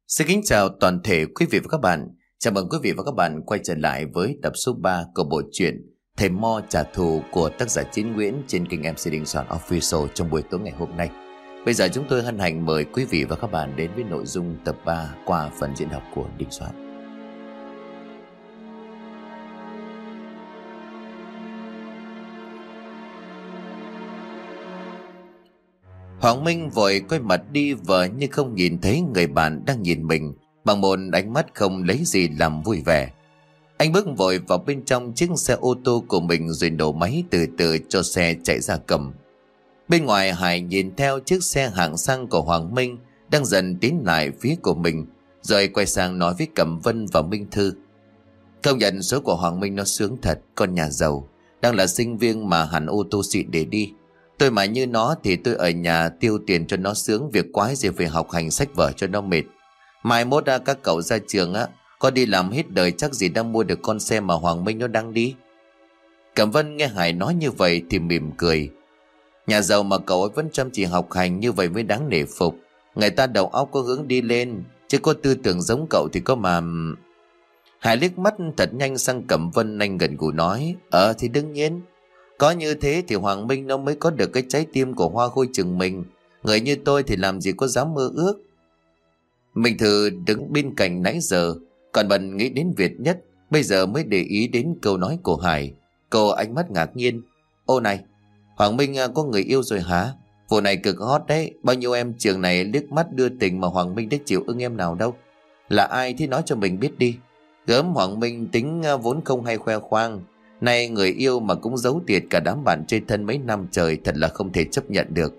Xin kính chào toàn thể quý vị và các bạn. Chào mừng quý vị và các bạn quay trở lại với tập số 3 của bộ truyện Thầy Mo trả thù của tác giả Chiến Nguyễn trên kênh MC Đình Soạn Official trong buổi tối ngày hôm nay. Bây giờ chúng tôi hân hạnh mời quý vị và các bạn đến với nội dung tập 3 qua phần diễn đọc của Đình Soạn. Hoàng Minh vội quay mặt đi vờ như không nhìn thấy người bạn đang nhìn mình bằng một ánh mắt không lấy gì làm vui vẻ. Anh bước vội vào bên trong chiếc xe ô tô của mình rồi nổ máy từ từ cho xe chạy ra cầm. Bên ngoài Hải nhìn theo chiếc xe hạng sang của Hoàng Minh đang dần tiến lại phía của mình, rồi quay sang nói với Cẩm Vân và Minh Thư. Công nhận số của Hoàng Minh nó sướng thật, con nhà giàu, đang là sinh viên mà hẳn ô tô xịn để đi. Tôi mà như nó thì tôi ở nhà tiêu tiền cho nó sướng, việc quái gì phải học hành sách vở cho nó mệt. Mai mốt các cậu ra trường có đi làm hết đời chắc gì đang mua được con xe mà Hoàng Minh nó đang đi. Cẩm Vân nghe Hải nói như vậy thì mỉm cười. Nhà giàu mà cậu ấy vẫn chăm chỉ học hành như vậy mới đáng nể phục. Người ta đầu óc có hướng đi lên, chứ có tư tưởng giống cậu thì có mà... Hải liếc mắt thật nhanh sang Cẩm Vân, anh gần gũi nói. Thì đương nhiên, có như thế thì Hoàng Minh nó mới có được cái trái tim của Hoa Khôi trường mình. Người như tôi thì làm gì có dám mơ ước. Minh Thư đứng bên cạnh nãy giờ còn bận nghĩ đến Việt Nhất, bây giờ mới để ý đến câu nói của Hải. Cô ánh mắt ngạc nhiên. Ô này, Hoàng Minh có người yêu rồi hả? Vụ này cực hot đấy, bao nhiêu em trường này liếc mắt đưa tình mà Hoàng Minh đã chịu ưng em nào đâu. Là ai thì nói cho mình biết đi. Gớm Hoàng Minh tính vốn không hay khoe khoang, nay người yêu mà cũng giấu tiệt cả đám bạn chơi thân mấy năm trời, thật là không thể chấp nhận được.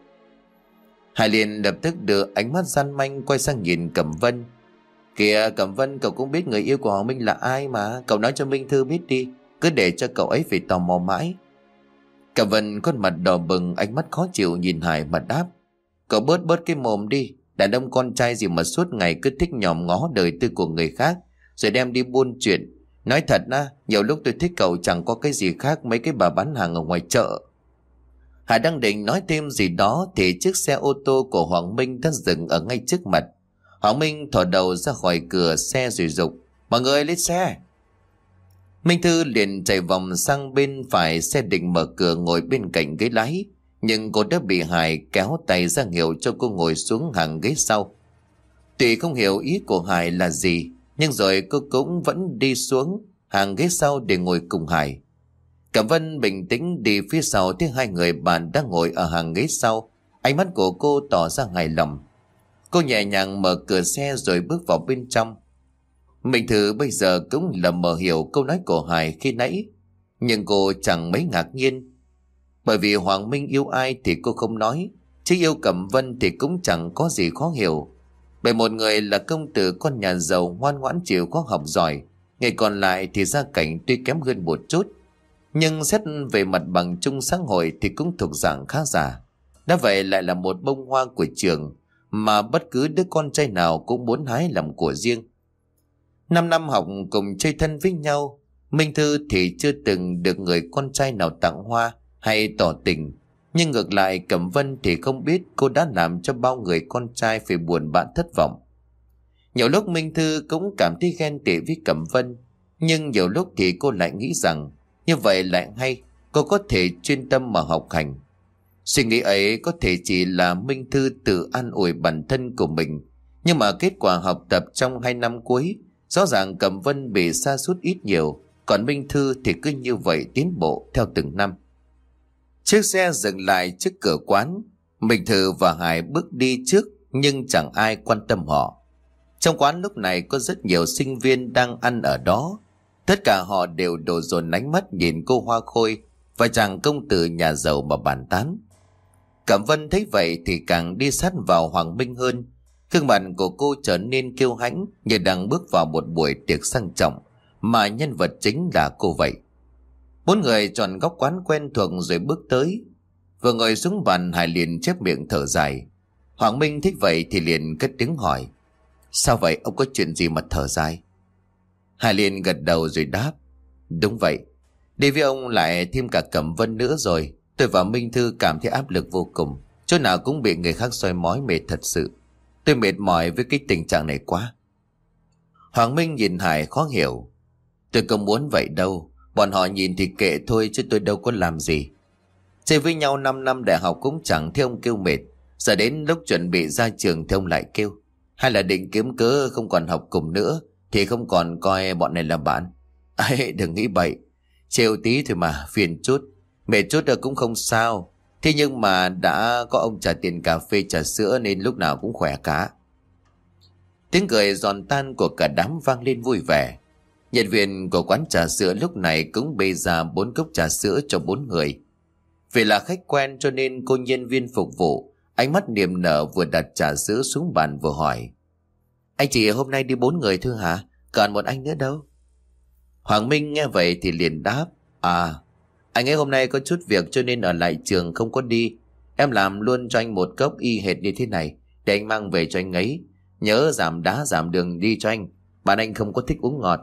Hải liền lập tức đưa ánh mắt gian manh quay sang nhìn Cẩm Vân. Kìa Cẩm Vân, cậu cũng biết người yêu của Hoàng Minh là ai mà, cậu nói cho Minh Thư biết đi, cứ để cho cậu ấy phải tò mò mãi. Cẩm Vân khuôn mặt đỏ bừng, ánh mắt khó chịu nhìn Hải mà đáp. Cậu bớt cái mồm đi, đàn ông con trai gì mà suốt ngày cứ thích nhòm ngó đời tư của người khác rồi đem đi buôn chuyện. Nói thật nhiều lúc tôi thích cậu chẳng có cái gì khác mấy cái bà bán hàng ở ngoài chợ. Hải đang định nói thêm gì đó thì chiếc xe ô tô của Hoàng Minh đã dừng ở ngay trước mặt. Hoàng Minh thò đầu ra khỏi cửa xe rồi dục. Mọi người lên xe. Minh Thư liền chạy vòng sang bên phải xe định mở cửa ngồi bên cạnh ghế lái, nhưng cô đã bị Hải kéo tay ra hiệu cho cô ngồi xuống hàng ghế sau. Tuy không hiểu ý của Hải là gì, nhưng rồi cô cũng vẫn đi xuống hàng ghế sau để ngồi cùng Hải. Cẩm Vân bình tĩnh đi phía sau thấy hai người bạn đang ngồi ở hàng ghế sau. Ánh mắt của cô tỏ ra hài lòng. Cô nhẹ nhàng mở cửa xe rồi bước vào bên trong. Minh Thư bây giờ cũng lờ mờ hiểu câu nói của Hải khi nãy, nhưng cô chẳng mấy ngạc nhiên. Bởi vì Hoàng Minh yêu ai thì cô không nói, chứ yêu Cẩm Vân thì cũng chẳng có gì khó hiểu. Bởi một người là công tử con nhà giàu ngoan ngoãn chịu khó học giỏi, người còn lại thì gia cảnh tuy kém hơn một chút, nhưng xét về mặt bằng chung xã hội thì cũng thuộc dạng khá giả. Đã vậy lại là một bông hoa của trường mà bất cứ đứa con trai nào cũng muốn hái làm của riêng. 5 năm học cùng chơi thân với nhau, Minh Thư thì chưa từng được người con trai nào tặng hoa hay tỏ tình. Nhưng ngược lại Cẩm Vân thì không biết cô đã làm cho bao người con trai phải buồn bã thất vọng. Nhiều lúc Minh Thư cũng cảm thấy ghen tị với Cẩm Vân, nhưng nhiều lúc thì cô lại nghĩ rằng như vậy lại hay, cô có thể chuyên tâm mà học hành. Suy nghĩ ấy có thể chỉ là Minh Thư tự an ủi bản thân của mình, nhưng mà kết quả học tập trong 2 năm cuối, rõ ràng Cẩm Vân bị sa sút ít nhiều, còn Minh Thư thì cứ như vậy tiến bộ theo từng năm. Chiếc xe dừng lại trước cửa quán. Minh Thư và Hải bước đi trước nhưng chẳng ai quan tâm họ. Trong quán lúc này có rất nhiều sinh viên đang ăn ở đó. Tất cả họ đều đổ dồn ánh mắt nhìn cô Hoa Khôi và chàng công tử nhà giàu mà bàn tán. Cẩm Vân thấy vậy thì càng đi sát vào Hoàng Minh hơn. Gương mặt của cô trở nên kiêu hãnh như đang bước vào một buổi tiệc sang trọng mà nhân vật chính là cô vậy. 4 người chọn góc quán quen thuộc rồi bước tới. Vừa ngồi xuống bàn, Hải liền chép miệng thở dài. Hoàng Minh thích vậy thì liền cất tiếng hỏi. Sao vậy, ông có chuyện gì mà thở dài? Hải liền gật đầu rồi đáp. Đúng vậy, đi với ông lại thêm cả Cẩm Vân nữa rồi. Tôi và Minh Thư cảm thấy áp lực vô cùng, chỗ nào cũng bị người khác soi mói, mệt thật sự. Tôi mệt mỏi với cái tình trạng này quá. Hoàng Minh nhìn Hải khó hiểu. Tôi không muốn vậy đâu. Bọn họ nhìn thì kệ thôi chứ tôi đâu có làm gì. Chơi với nhau 5 năm đại học cũng chẳng thấy ông kêu mệt. Giờ đến lúc chuẩn bị ra trường thì ông lại kêu. Hay là định kiếm cớ không còn học cùng nữa thì không còn coi bọn này là bạn. Ấy đừng nghĩ bậy. Trêu tí thôi mà, phiền chút. Mệt chút cũng không sao. Thế nhưng mà đã có ông trả tiền cà phê trà sữa nên lúc nào cũng khỏe cả. Tiếng cười giòn tan của cả đám vang lên vui vẻ. Nhân viên của quán trà sữa lúc này cũng bê ra 4 cốc trà sữa cho 4 người. Vì là khách quen cho nên cô nhân viên phục vụ ánh mắt niềm nở vừa đặt trà sữa xuống bàn vừa hỏi. Anh chị hôm nay đi 4 người thôi hả? Còn một anh nữa đâu? Hoàng Minh nghe vậy thì liền đáp. À, anh ấy hôm nay có chút việc cho nên ở lại trường không có đi. Em làm luôn cho anh một cốc y hệt như thế này để anh mang về cho anh ấy. Nhớ giảm đá giảm đường đi cho anh. Bạn anh không có thích uống ngọt.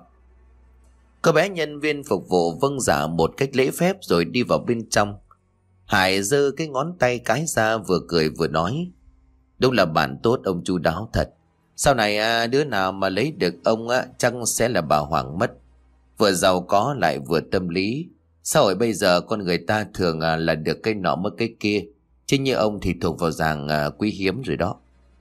Cô bé nhân viên phục vụ vâng dạ một cách lễ phép rồi đi vào bên trong. Hải giơ cái ngón tay cái ra vừa cười vừa nói. Đúng là bạn tốt, ông chu đáo thật. Sau này đứa nào mà lấy được ông chắc sẽ là bà Hoàng mất. Vừa giàu có lại vừa tâm lý. Xã hội bây giờ con người ta thường là được cái nọ mất cái kia. Chứ như ông thì thuộc vào dạng quý hiếm rồi đó.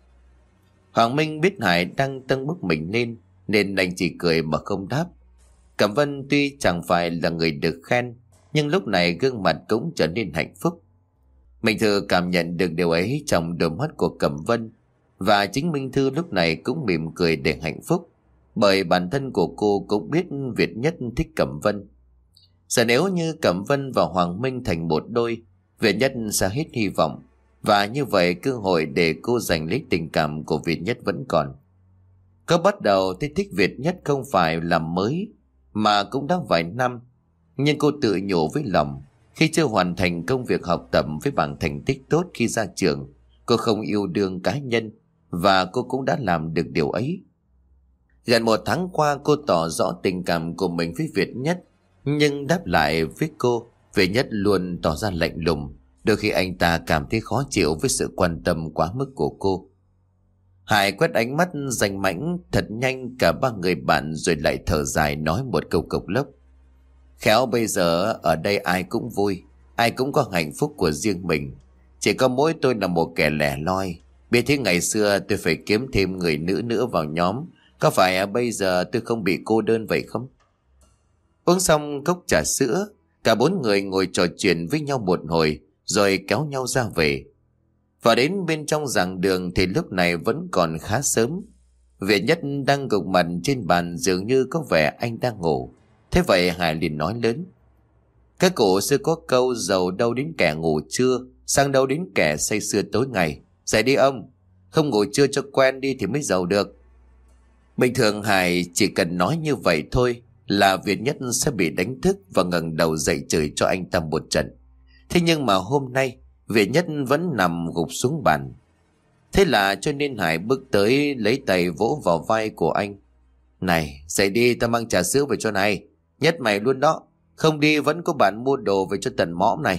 Hoàng Minh biết Hải đang tâng bức mình lên nên anh chỉ cười mà không đáp. Cẩm Vân tuy chẳng phải là người được khen nhưng lúc này gương mặt cũng trở nên hạnh phúc. Minh Thư cảm nhận được điều ấy trong đôi mắt của Cẩm Vân. Và chính Minh Thư lúc này cũng mỉm cười để hạnh phúc. Bởi bản thân của cô cũng biết Việt Nhất thích Cẩm Vân. Giờ nếu như Cẩm Vân và Hoàng Minh thành một đôi, Việt Nhất sẽ hết hy vọng. Và như vậy cơ hội để cô giành lấy tình cảm của Việt Nhất vẫn còn. Cô bắt đầu thấy thích Việt Nhất không phải là mới mà cũng đã vài năm. Nhưng cô tự nhủ với lòng, khi chưa hoàn thành công việc học tập với bảng thành tích tốt khi ra trường, cô không yêu đương cá nhân và cô cũng đã làm được điều ấy. Gần 1 tháng qua cô tỏ rõ tình cảm của mình với Việt Nhất, nhưng đáp lại với cô, Việt Nhất luôn tỏ ra lạnh lùng, đôi khi anh ta cảm thấy khó chịu với sự quan tâm quá mức của cô. Hải quét ánh mắt danh mãnh thật nhanh cả 3 người bạn rồi lại thở dài nói một câu cộc lốc. Khéo bây giờ ở đây ai cũng vui, ai cũng có hạnh phúc của riêng mình. Chỉ có mỗi tôi là một kẻ lẻ loi. Biết thế ngày xưa tôi phải kiếm thêm người nữ nữa vào nhóm. Có phải bây giờ tôi không bị cô đơn vậy không? Uống xong cốc trà sữa, cả 4 người ngồi trò chuyện với nhau một hồi rồi kéo nhau ra về. Và đến bên trong giảng đường thì lúc này vẫn còn khá sớm. Việt Nhất đang gục mặt trên bàn dường như có vẻ anh đang ngủ. Thế vậy Hải liền nói lớn. Các cụ xưa có câu giàu đâu đến kẻ ngủ trưa, sang đâu đến kẻ say sưa tối ngày. Dậy đi ông, không ngủ trưa cho quen đi thì mới giàu được. Bình thường Hải chỉ cần nói như vậy thôi là Việt Nhất sẽ bị đánh thức và ngẩng đầu dậy chửi cho anh ta một trận. Thế nhưng mà hôm nay Việt Nhất vẫn nằm gục xuống bàn. Thế là cho nên Hải bước tới lấy tay vỗ vào vai của anh. Này, dậy đi, tao mang trà sữa về cho này. Nhất mày luôn đó, không đi vẫn có bạn mua đồ về cho tận mõm này.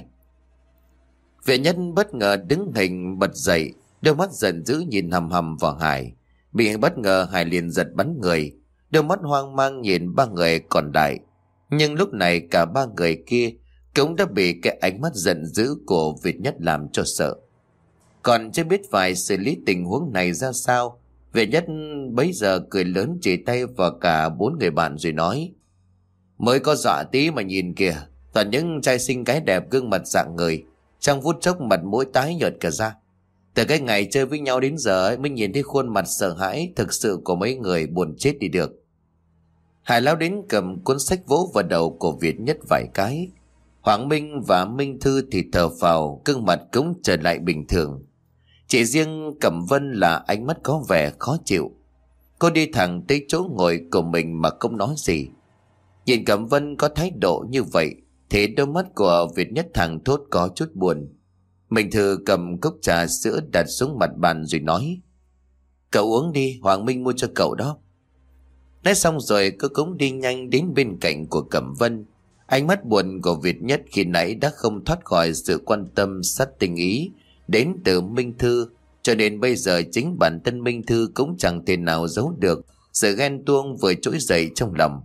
Việt Nhất bất ngờ đứng hình bật dậy, đôi mắt giận dữ nhìn hầm hầm vào Hải. Bị bất ngờ Hải liền giật bắn người, đôi mắt hoang mang nhìn 3 người còn lại. Nhưng lúc này cả 3 người kia cũng đã bị cái ánh mắt giận dữ của Việt Nhất làm cho sợ. Còn chưa biết phải xử lý tình huống này ra sao, Việt Nhất bấy giờ cười lớn chỉ tay vào cả 4 người bạn rồi nói. Mới có dọa tí mà nhìn kìa, toàn những trai xinh gái đẹp gương mặt dạng người, trong phút chốc mặt mũi tái nhợt cả ra. Từ cái ngày chơi với nhau đến giờ mới nhìn thấy khuôn mặt sợ hãi thực sự của mấy người buồn chết đi được. Hải lao đến cầm cuốn sách vỗ vào đầu của Việt Nhất vài cái. Hoàng Minh và Minh Thư thì thở phào, gương mặt cũng trở lại bình thường. Chỉ riêng Cẩm Vân là ánh mắt có vẻ khó chịu. Cô đi thẳng tới chỗ ngồi của mình mà không nói gì. Nhìn Cẩm Vân có thái độ như vậy thì đôi mắt của Việt Nhất thẳng thốt có chút buồn. Minh Thư cầm cốc trà sữa đặt xuống mặt bàn rồi nói. Cậu uống đi, Hoàng Minh mua cho cậu đó. Nói xong rồi cô cũng đi nhanh đến bên cạnh của Cẩm Vân. Ánh mắt buồn của Việt Nhất khi nãy đã không thoát khỏi sự quan tâm sát tình ý đến từ Minh Thư, cho nên bây giờ chính bản thân Minh Thư cũng chẳng thể nào giấu được sự ghen tuông vừa trỗi dậy trong lòng.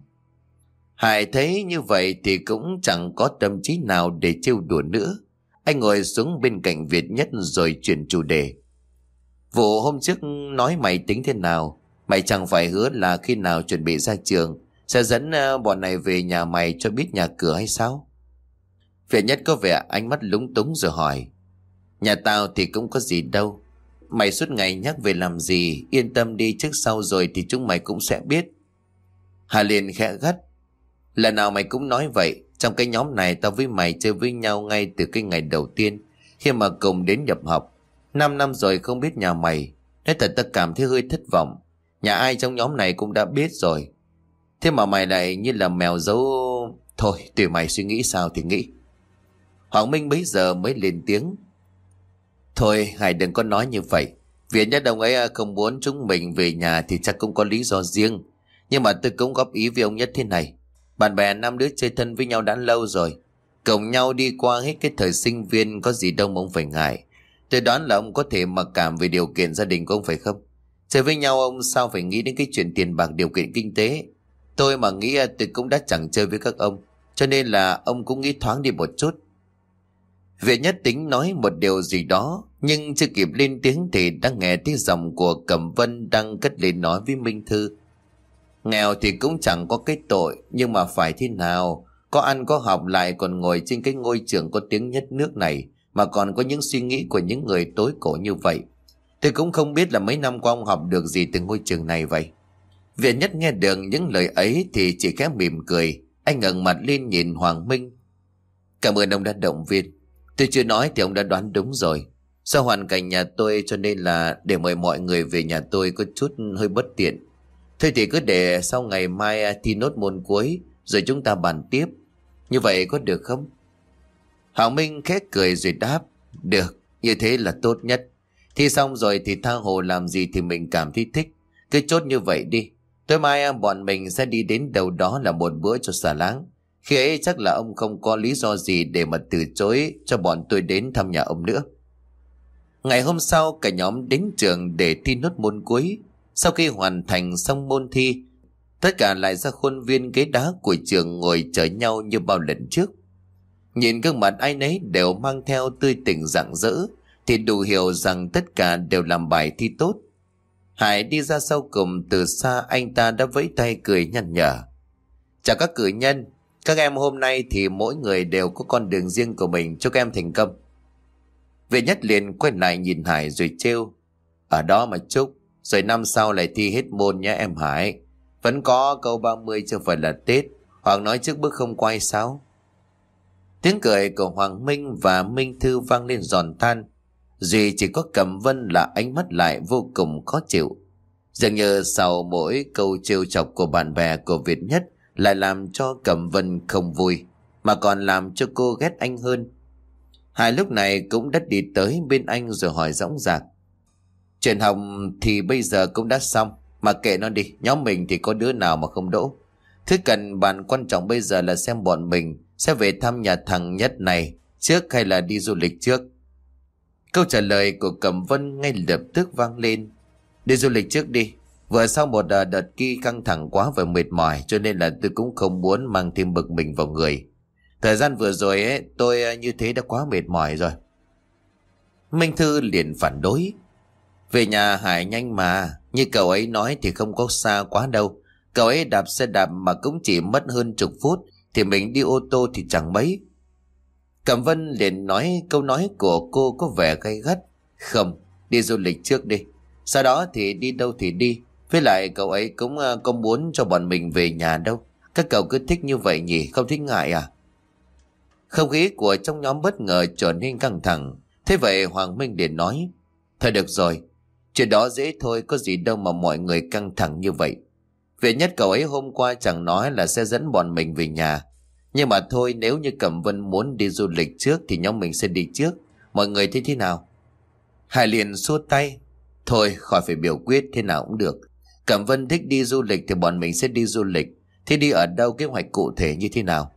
Hải thấy như vậy thì cũng chẳng có tâm trí nào để trêu đùa nữa. Anh ngồi xuống bên cạnh Việt Nhất rồi chuyển chủ đề. Vụ hôm trước nói mày tính thế nào? Mày chẳng phải hứa là khi nào chuẩn bị ra trường sẽ dẫn bọn này về nhà mày cho biết nhà cửa hay sao? Việt Nhất có vẻ ánh mắt lúng túng rồi hỏi. Nhà tao thì cũng có gì đâu. Mày suốt ngày nhắc về làm gì? Yên tâm đi, trước sau rồi thì chúng mày cũng sẽ biết. Hà liền khẽ gắt. Lần nào mày cũng nói vậy. Trong cái nhóm này tao với mày chơi với nhau ngay từ cái ngày đầu tiên khi mà cùng đến nhập học. 5 năm rồi không biết nhà mày. Nói thật tao cảm thấy hơi thất vọng. Nhà ai trong nhóm này cũng đã biết rồi. Thế mà mày lại như là mèo giấu. Thôi tùy mày suy nghĩ sao thì nghĩ. Hoàng Minh bấy giờ mới lên tiếng. Thôi Hải đừng có nói như vậy. Vì Nhất ông ấy không muốn chúng mình về nhà thì chắc cũng có lý do riêng. Nhưng mà tôi cũng góp ý với ông Nhất thế này. Bạn bè 5 đứa chơi thân với nhau đã lâu rồi. Cùng nhau đi qua hết cái thời sinh viên, có gì đâu mà ông phải ngại. Tôi đoán là ông có thể mặc cảm về điều kiện gia đình của ông phải không? Chơi với nhau ông sao phải nghĩ đến cái chuyện tiền bạc, điều kiện kinh tế. Tôi mà nghĩ tôi cũng đã chẳng chơi với các ông. Cho nên là ông cũng nghĩ thoáng đi một chút. Việt Nhất tính nói một điều gì đó, nhưng chưa kịp lên tiếng thì đã nghe tiếng giọng của Cẩm Vân đang cất lên nói với Minh Thư. Nghèo thì cũng chẳng có cái tội, nhưng mà phải thế nào? Có ăn có học lại còn ngồi trên cái ngôi trường có tiếng nhất nước này, mà còn có những suy nghĩ của những người tối cổ như vậy. Tôi cũng không biết là mấy năm qua ông học được gì từ ngôi trường này vậy. Việt Nhất nghe được những lời ấy thì chỉ khẽ mỉm cười. Anh ngẩng mặt lên nhìn Hoàng Minh. Cảm ơn ông đã động viên. Tôi chưa nói thì ông đã đoán đúng rồi. Do hoàn cảnh nhà tôi cho nên là để mời mọi người về nhà tôi có chút hơi bất tiện. Thôi thì cứ để sau ngày mai thi nốt môn cuối rồi chúng ta bàn tiếp. Như vậy có được không? Hoàng Minh khẽ cười rồi đáp. Được, như thế là tốt nhất. Thi xong rồi thì tha hồ làm gì thì mình cảm thấy thích. Cứ chốt như vậy đi. Tối mai bọn mình sẽ đi đến đâu đó là một bữa cho xả láng. Khi ấy chắc là ông không có lý do gì để mà từ chối cho bọn tôi đến thăm nhà ông nữa. Ngày hôm sau cả nhóm đến trường để thi nốt môn cuối. Sau khi hoàn thành xong môn thi, tất cả lại ra khuôn viên ghế đá của trường ngồi chờ nhau như bao lần trước. Nhìn gương mặt ai nấy đều mang theo tươi tỉnh rạng rỡ thì đủ hiểu rằng tất cả đều làm bài thi tốt. Hải đi ra sau cùng, từ xa anh ta đã vẫy tay cười nhăn nhở. Chào các cử nhân, các em hôm nay thì mỗi người đều có con đường riêng của mình, chúc các em thành công. Vệ Nhất liền quay lại nhìn Hải rồi trêu. Ở đó mà chúc, rồi năm sau lại thi hết môn nhé em Hải. Vẫn có câu 30 chưa phải là Tết, hoặc nói trước bước không quay sao? Tiếng cười của Hoàng Minh và Minh Thư vang lên giòn tan. Duy chỉ có Cẩm Vân là ánh mắt lại vô cùng khó chịu. Dường như sau mỗi câu trêu chọc của bạn bè của Việt Nhất lại làm cho Cẩm Vân không vui, mà còn làm cho cô ghét anh hơn. Hải lúc này cũng đã đi tới bên anh rồi hỏi dõng dạc. Chuyện học thì bây giờ cũng đã xong, mà kệ nó đi, nhóm mình thì có đứa nào mà không đỗ. Thứ cần bàn quan trọng bây giờ là xem bọn mình sẽ về thăm nhà thằng Nhất này trước hay là đi du lịch trước. Câu trả lời của Cẩm Vân ngay lập tức vang lên. Đi du lịch trước đi. Vừa sau một đợt kỳ căng thẳng quá và mệt mỏi, cho nên là tôi cũng không muốn mang thêm bực mình vào người. Thời gian vừa rồi ấy, tôi như thế đã quá mệt mỏi rồi. Minh Thư liền phản đối. Về nhà Hải nhanh mà, như cậu ấy nói thì không có xa quá đâu. Cậu ấy đạp xe đạp mà cũng chỉ mất hơn chục phút, thì mình đi ô tô thì chẳng mấy. Cẩm Vân liền nói câu nói của cô có vẻ gay gắt. Không, đi du lịch trước đi, sau đó thì đi đâu thì đi. Với lại cậu ấy cũng không muốn cho bọn mình về nhà đâu. Các cậu cứ thích như vậy nhỉ, không thích ngại à? Không khí của trong nhóm bất ngờ trở nên căng thẳng. Thế vậy Hoàng Minh liền nói. Thôi được rồi, chuyện đó dễ thôi, có gì đâu mà mọi người căng thẳng như vậy. Việt Nhất cậu ấy hôm qua chẳng nói là sẽ dẫn bọn mình về nhà. Nhưng mà thôi, nếu như Cẩm Vân muốn đi du lịch trước thì nhóm mình sẽ đi trước. Mọi người thấy thế nào? Hải liền xua tay. Thôi khỏi phải biểu quyết, thế nào cũng được. Cẩm Vân thích đi du lịch thì bọn mình sẽ đi du lịch. Thế đi ở đâu, kế hoạch cụ thể như thế nào?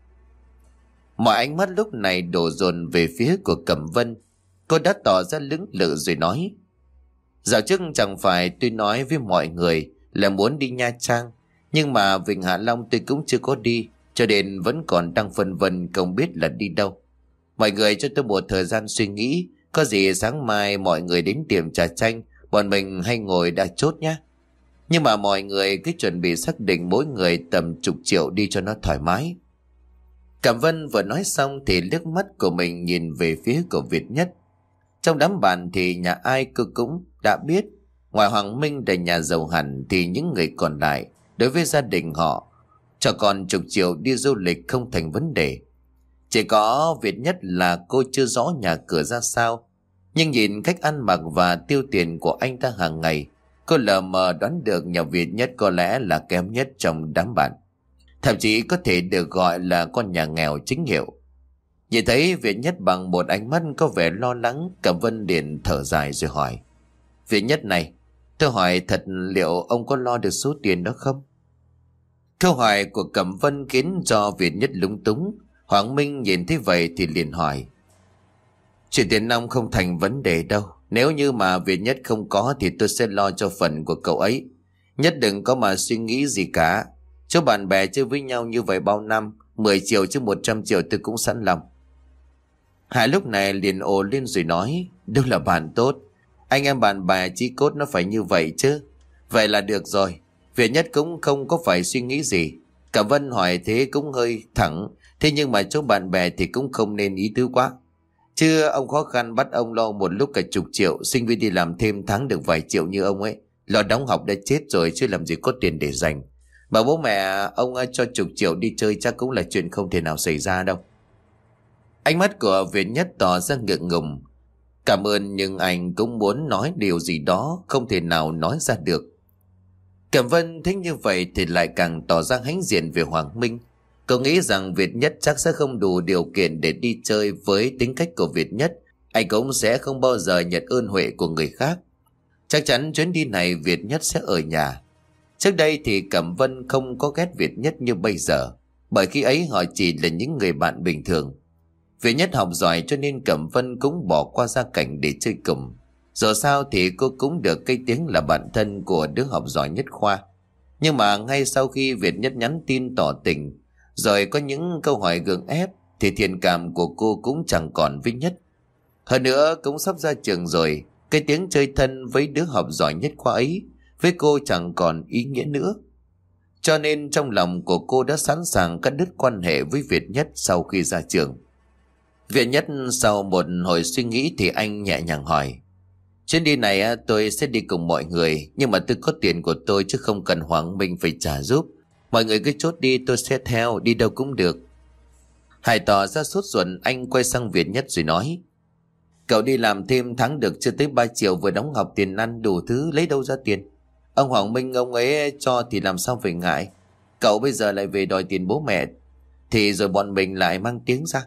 Mọi ánh mắt lúc này đổ dồn về phía của Cẩm Vân. Cô đã tỏ ra lưỡng lự rồi nói. Dạo trước chẳng phải tôi nói với mọi người là muốn đi Nha Trang. Nhưng mà Vịnh Hạ Long tôi cũng chưa có đi, cho nên vẫn còn đang phân vân không biết là đi đâu. Mọi người cho tôi một thời gian suy nghĩ, có gì sáng mai mọi người đến tiệm trà chanh, bọn mình hay ngồi đã chốt nhé. Nhưng mà mọi người cứ chuẩn bị xác định mỗi người tầm chục triệu đi cho nó thoải mái. Cẩm Vân vừa nói xong thì liếc mắt của mình nhìn về phía của Việt Nhất. Trong đám bạn thì nhà ai cô cũng đã biết, ngoài Hoàng Minh là nhà giàu hẳn thì những người còn lại đối với gia đình họ cho còn chục triệu đi du lịch không thành vấn đề. Chỉ có Việt Nhất là cô chưa rõ nhà cửa ra sao, nhưng nhìn cách ăn mặc và tiêu tiền của anh ta hàng ngày, cô lờ mờ đoán được nhà Việt Nhất có lẽ là kém nhất trong đám bạn, thậm chí có thể được gọi là con nhà nghèo chính hiệu. Nhìn thấy Việt Nhất bằng một ánh mắt có vẻ lo lắng, Cẩm Vân liền thở dài rồi hỏi: Việt Nhất này, tôi hỏi thật, liệu ông có lo được số tiền đó không? Câu hỏi của Cẩm Vân khiến cho Việt Nhất lúng túng. Hoàng Minh nhìn thấy vậy thì liền hỏi: Chuyện tiền nong không thành vấn đề đâu. Nếu như mà Việt Nhất không có thì tôi sẽ lo cho phần của cậu ấy. Nhất đừng có mà suy nghĩ gì cả. Cho bạn bè chơi với nhau như vậy bao năm, 10 triệu chứ 100 triệu tôi cũng sẵn lòng. Hải lúc này liền ồ lên rồi nói: Đâu là bạn tốt, anh em bạn bè chí cốt nó phải như vậy chứ. Vậy là được rồi. Việt Nhất cũng không có phải suy nghĩ gì. Cả Vân hỏi thế cũng hơi thẳng, thế nhưng mà chỗ bạn bè thì cũng không nên ý tứ quá. Chứ ông khó khăn bắt ông lo một lúc cả chục triệu, sinh viên đi làm thêm tháng được vài triệu như ông ấy, lo đóng học đã chết rồi chứ làm gì có tiền để dành. Mà bố mẹ ông cho chục triệu đi chơi chắc cũng là chuyện không thể nào xảy ra đâu. Ánh mắt của Việt Nhất tỏ ra ngượng ngùng. Cảm ơn, nhưng anh cũng muốn nói điều gì đó không thể nào nói ra được. Cẩm Vân thấy như vậy thì lại càng tỏ ra hãnh diện về Hoàng Minh. Cậu nghĩ rằng Việt Nhất chắc sẽ không đủ điều kiện để đi chơi. Với tính cách của Việt Nhất, anh cũng sẽ không bao giờ nhận ơn huệ của người khác. Chắc chắn chuyến đi này Việt Nhất sẽ ở nhà. Trước đây thì Cẩm Vân không có ghét Việt Nhất như bây giờ, bởi khi ấy họ chỉ là những người bạn bình thường. Việt Nhất học giỏi cho nên Cẩm Vân cũng bỏ qua gia cảnh để chơi cùng. Dù sao thì cô cũng được cây tiếng là bạn thân của đứa học giỏi nhất khoa. Nhưng mà ngay sau khi Việt Nhất nhắn tin tỏ tình, rồi có những câu hỏi gượng ép, thì thiện cảm của cô cũng chẳng còn với Nhất. Hơn nữa cũng sắp ra trường rồi, cái tiếng chơi thân với đứa học giỏi nhất khoa ấy với cô chẳng còn ý nghĩa nữa. Cho nên trong lòng của cô đã sẵn sàng cắt đứt quan hệ với Việt Nhất sau khi ra trường. Việt Nhất sau một hồi suy nghĩ thì anh nhẹ nhàng hỏi: Chuyến đi này tôi sẽ đi cùng mọi người, nhưng mà tôi có tiền của tôi chứ không cần Hoàng Minh phải trả giúp. Mọi người cứ chốt đi, tôi sẽ theo, đi đâu cũng được. Hải tỏ ra sốt ruột, anh quay sang Việt Nhất rồi nói: Cậu đi làm thêm tháng được chưa tới 3 triệu, vừa đóng học tiền ăn đủ thứ, lấy đâu ra tiền? Ông Hoàng Minh ông ấy cho thì làm sao phải ngại. Cậu bây giờ lại về đòi tiền bố mẹ thì rồi bọn mình lại mang tiếng ra.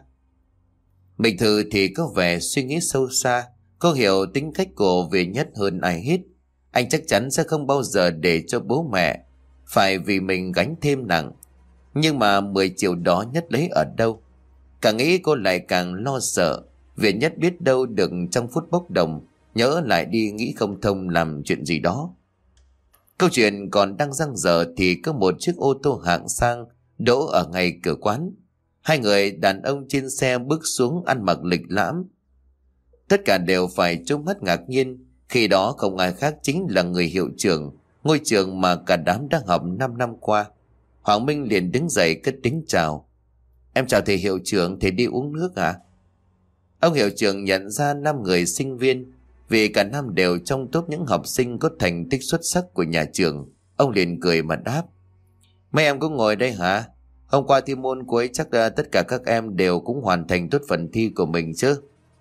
Bình Thư thì có vẻ suy nghĩ sâu xa, cô hiểu tính cách của Việt Nhất hơn ai hết. Anh chắc chắn sẽ không bao giờ để cho bố mẹ phải vì mình gánh thêm nặng. Nhưng mà 10 triệu đó Nhất lấy ở đâu? Càng nghĩ cô lại càng lo sợ. Việt Nhất biết đâu được trong phút bốc đồng nhớ lại đi nghĩ không thông làm chuyện gì đó. Câu chuyện còn đang dang dở thì có một chiếc ô tô hạng sang đỗ ở ngay cửa quán. Hai người đàn ông trên xe bước xuống ăn mặc lịch lãm. Tất cả đều phải trố mắt ngạc nhiên. Khi đó không ai khác chính là người hiệu trưởng ngôi trường mà cả đám đang học 5 năm qua. Hoàng Minh liền đứng dậy cất tiếng chào: Em chào thầy hiệu trưởng, thầy đi uống nước à? Ông hiệu trưởng nhận ra 5 người sinh viên, vì cả năm đều trong top những học sinh có thành tích xuất sắc của nhà trường. Ông liền cười mà đáp: Mấy em cũng ngồi đây hả? Hôm qua thi môn cuối chắc tất cả các em đều cũng hoàn thành tốt phần thi của mình chứ?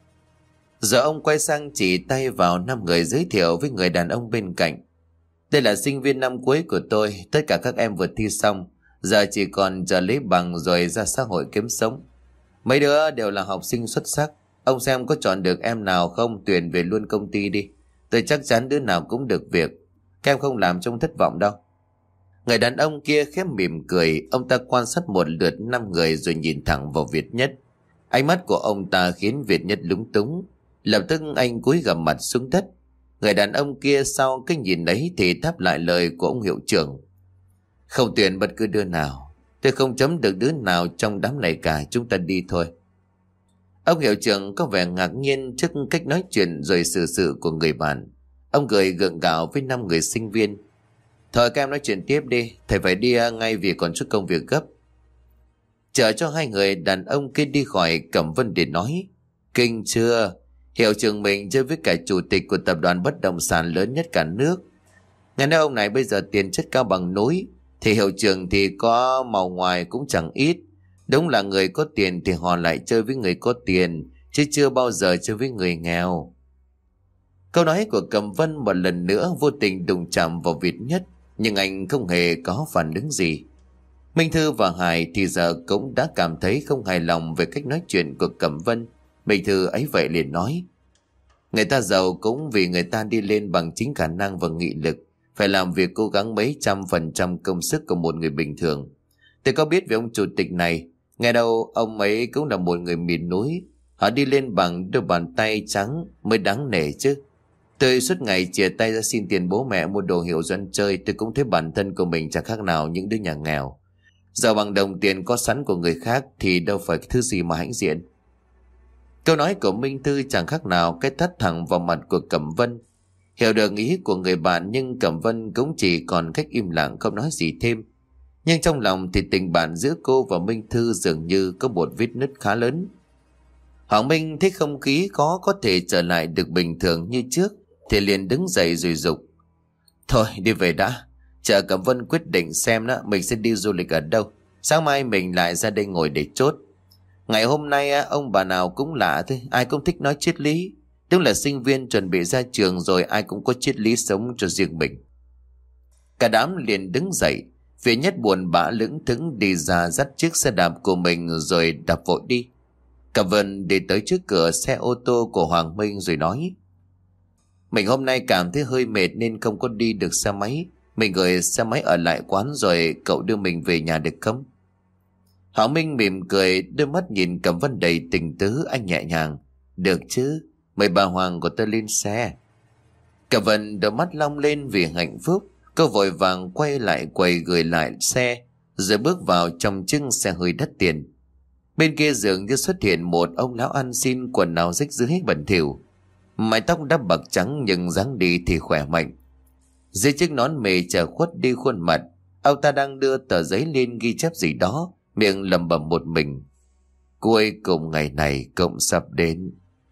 Giờ ông quay sang chỉ tay vào 5 người giới thiệu với người đàn ông bên cạnh: Đây là sinh viên năm cuối của tôi, tất cả các em vừa thi xong, giờ chỉ còn chờ lấy bằng rồi ra xã hội kiếm sống. Mấy đứa đều là học sinh xuất sắc, ông xem có chọn được em nào không, tuyển về luôn công ty đi. Tôi chắc chắn đứa nào cũng được việc, các em không làm trông thất vọng đâu. Người đàn ông kia khép mỉm cười, ông ta quan sát một lượt 5 người rồi nhìn thẳng vào Việt Nhất. Ánh mắt của ông ta khiến Việt Nhất lúng túng. Lập tức anh cúi gằm mặt xuống đất. Người đàn ông kia sau cái nhìn ấy thì đáp lại lời của ông hiệu trưởng. Không tuyển bất cứ đứa nào. Tôi không chấm được đứa nào trong đám này cả, chúng ta đi thôi. Ông hiệu trưởng có vẻ ngạc nhiên trước cách nói chuyện rồi xử sự của người bạn. Ông cười gượng gạo với 5 người sinh viên. Thôi các em nói chuyện tiếp đi, thầy phải đi ngay vì còn chút công việc gấp. Chờ cho 2 người đàn ông kia đi khỏi, Cẩm Vân để nói. Kinh chưa? Hiệu trưởng mình chơi với cả chủ tịch của tập đoàn bất động sản lớn nhất cả nước. Nghe nói ông này bây giờ tiền chất cao bằng núi, thì hiệu trưởng thì có màu ngoài cũng chẳng ít. Đúng là người có tiền thì họ lại chơi với người có tiền, chứ chưa bao giờ chơi với người nghèo. Câu nói của Cẩm Vân một lần nữa vô tình đụng chạm vào Việt Nhất, nhưng anh không hề có phản ứng gì. Minh Thư và Hải thì giờ cũng đã cảm thấy không hài lòng về cách nói chuyện của Cẩm Vân. Minh Thư ấy vậy liền nói. Người ta giàu cũng vì người ta đi lên bằng chính khả năng và nghị lực, phải làm việc cố gắng mấy trăm% công sức của một người bình thường. Tôi có biết về ông chủ tịch này, nghe đâu ông ấy cũng là một người miền núi. Họ đi lên bằng đôi bàn tay trắng mới đáng nể chứ. Tôi suốt ngày chìa tay ra xin tiền bố mẹ mua đồ hiệu dân chơi, tôi cũng thấy bản thân của mình chẳng khác nào những đứa nhà nghèo. Giàu bằng đồng tiền có sẵn của người khác thì đâu phải thứ gì mà hãnh diện. Câu nói của Minh Thư chẳng khác nào cái tát thẳng vào mặt của Cẩm Vân. Hiểu được ý của người bạn nhưng Cẩm Vân cũng chỉ còn cách im lặng không nói gì thêm. Nhưng trong lòng thì tình bạn giữa cô và Minh Thư dường như có một vết nứt khá lớn. Hoàng Minh thấy không khí khó có thể trở lại được bình thường như trước thì liền đứng dậy rồi dục. Thôi đi về đã, chờ Cẩm Vân quyết định xem đó mình sẽ đi du lịch ở đâu. Sáng mai mình lại ra đây ngồi để chốt. Ngày hôm nay ông bà nào cũng lạ thôi, ai cũng thích nói triết lý. Đúng là sinh viên chuẩn bị ra trường rồi ai cũng có triết lý sống cho riêng mình. Cả đám liền đứng dậy. Việt Nhất buồn bã lững thững đi ra dắt chiếc xe đạp của mình rồi đạp vội đi. Cẩm Vân đi tới trước cửa xe ô tô của Hoàng Minh rồi nói. Mình hôm nay cảm thấy hơi mệt nên không có đi được xe máy. Mình gửi xe máy ở lại quán rồi cậu đưa mình về nhà được không? Hoàng Minh mỉm cười, đôi mắt nhìn Cẩm Vân đầy tình tứ, anh nhẹ nhàng. Được chứ, mời bà Hoàng của tôi lên xe. Cẩm Vân đôi mắt long lên vì hạnh phúc. Cô vội vàng quay lại quầy gửi lại xe, rồi bước vào trong chiếc xe hơi đắt tiền. Bên kia dường như xuất hiện một ông lão ăn xin, quần áo rách rưới bẩn thỉu, mái tóc đắp bạc trắng nhưng dáng đi thì khỏe mạnh. Dưới chiếc nón mề che khuất đi khuôn mặt, ông ta đang đưa tờ giấy lên ghi chép gì đó, miệng lẩm bẩm một mình. Cuối cùng ngày này cũng sắp đến.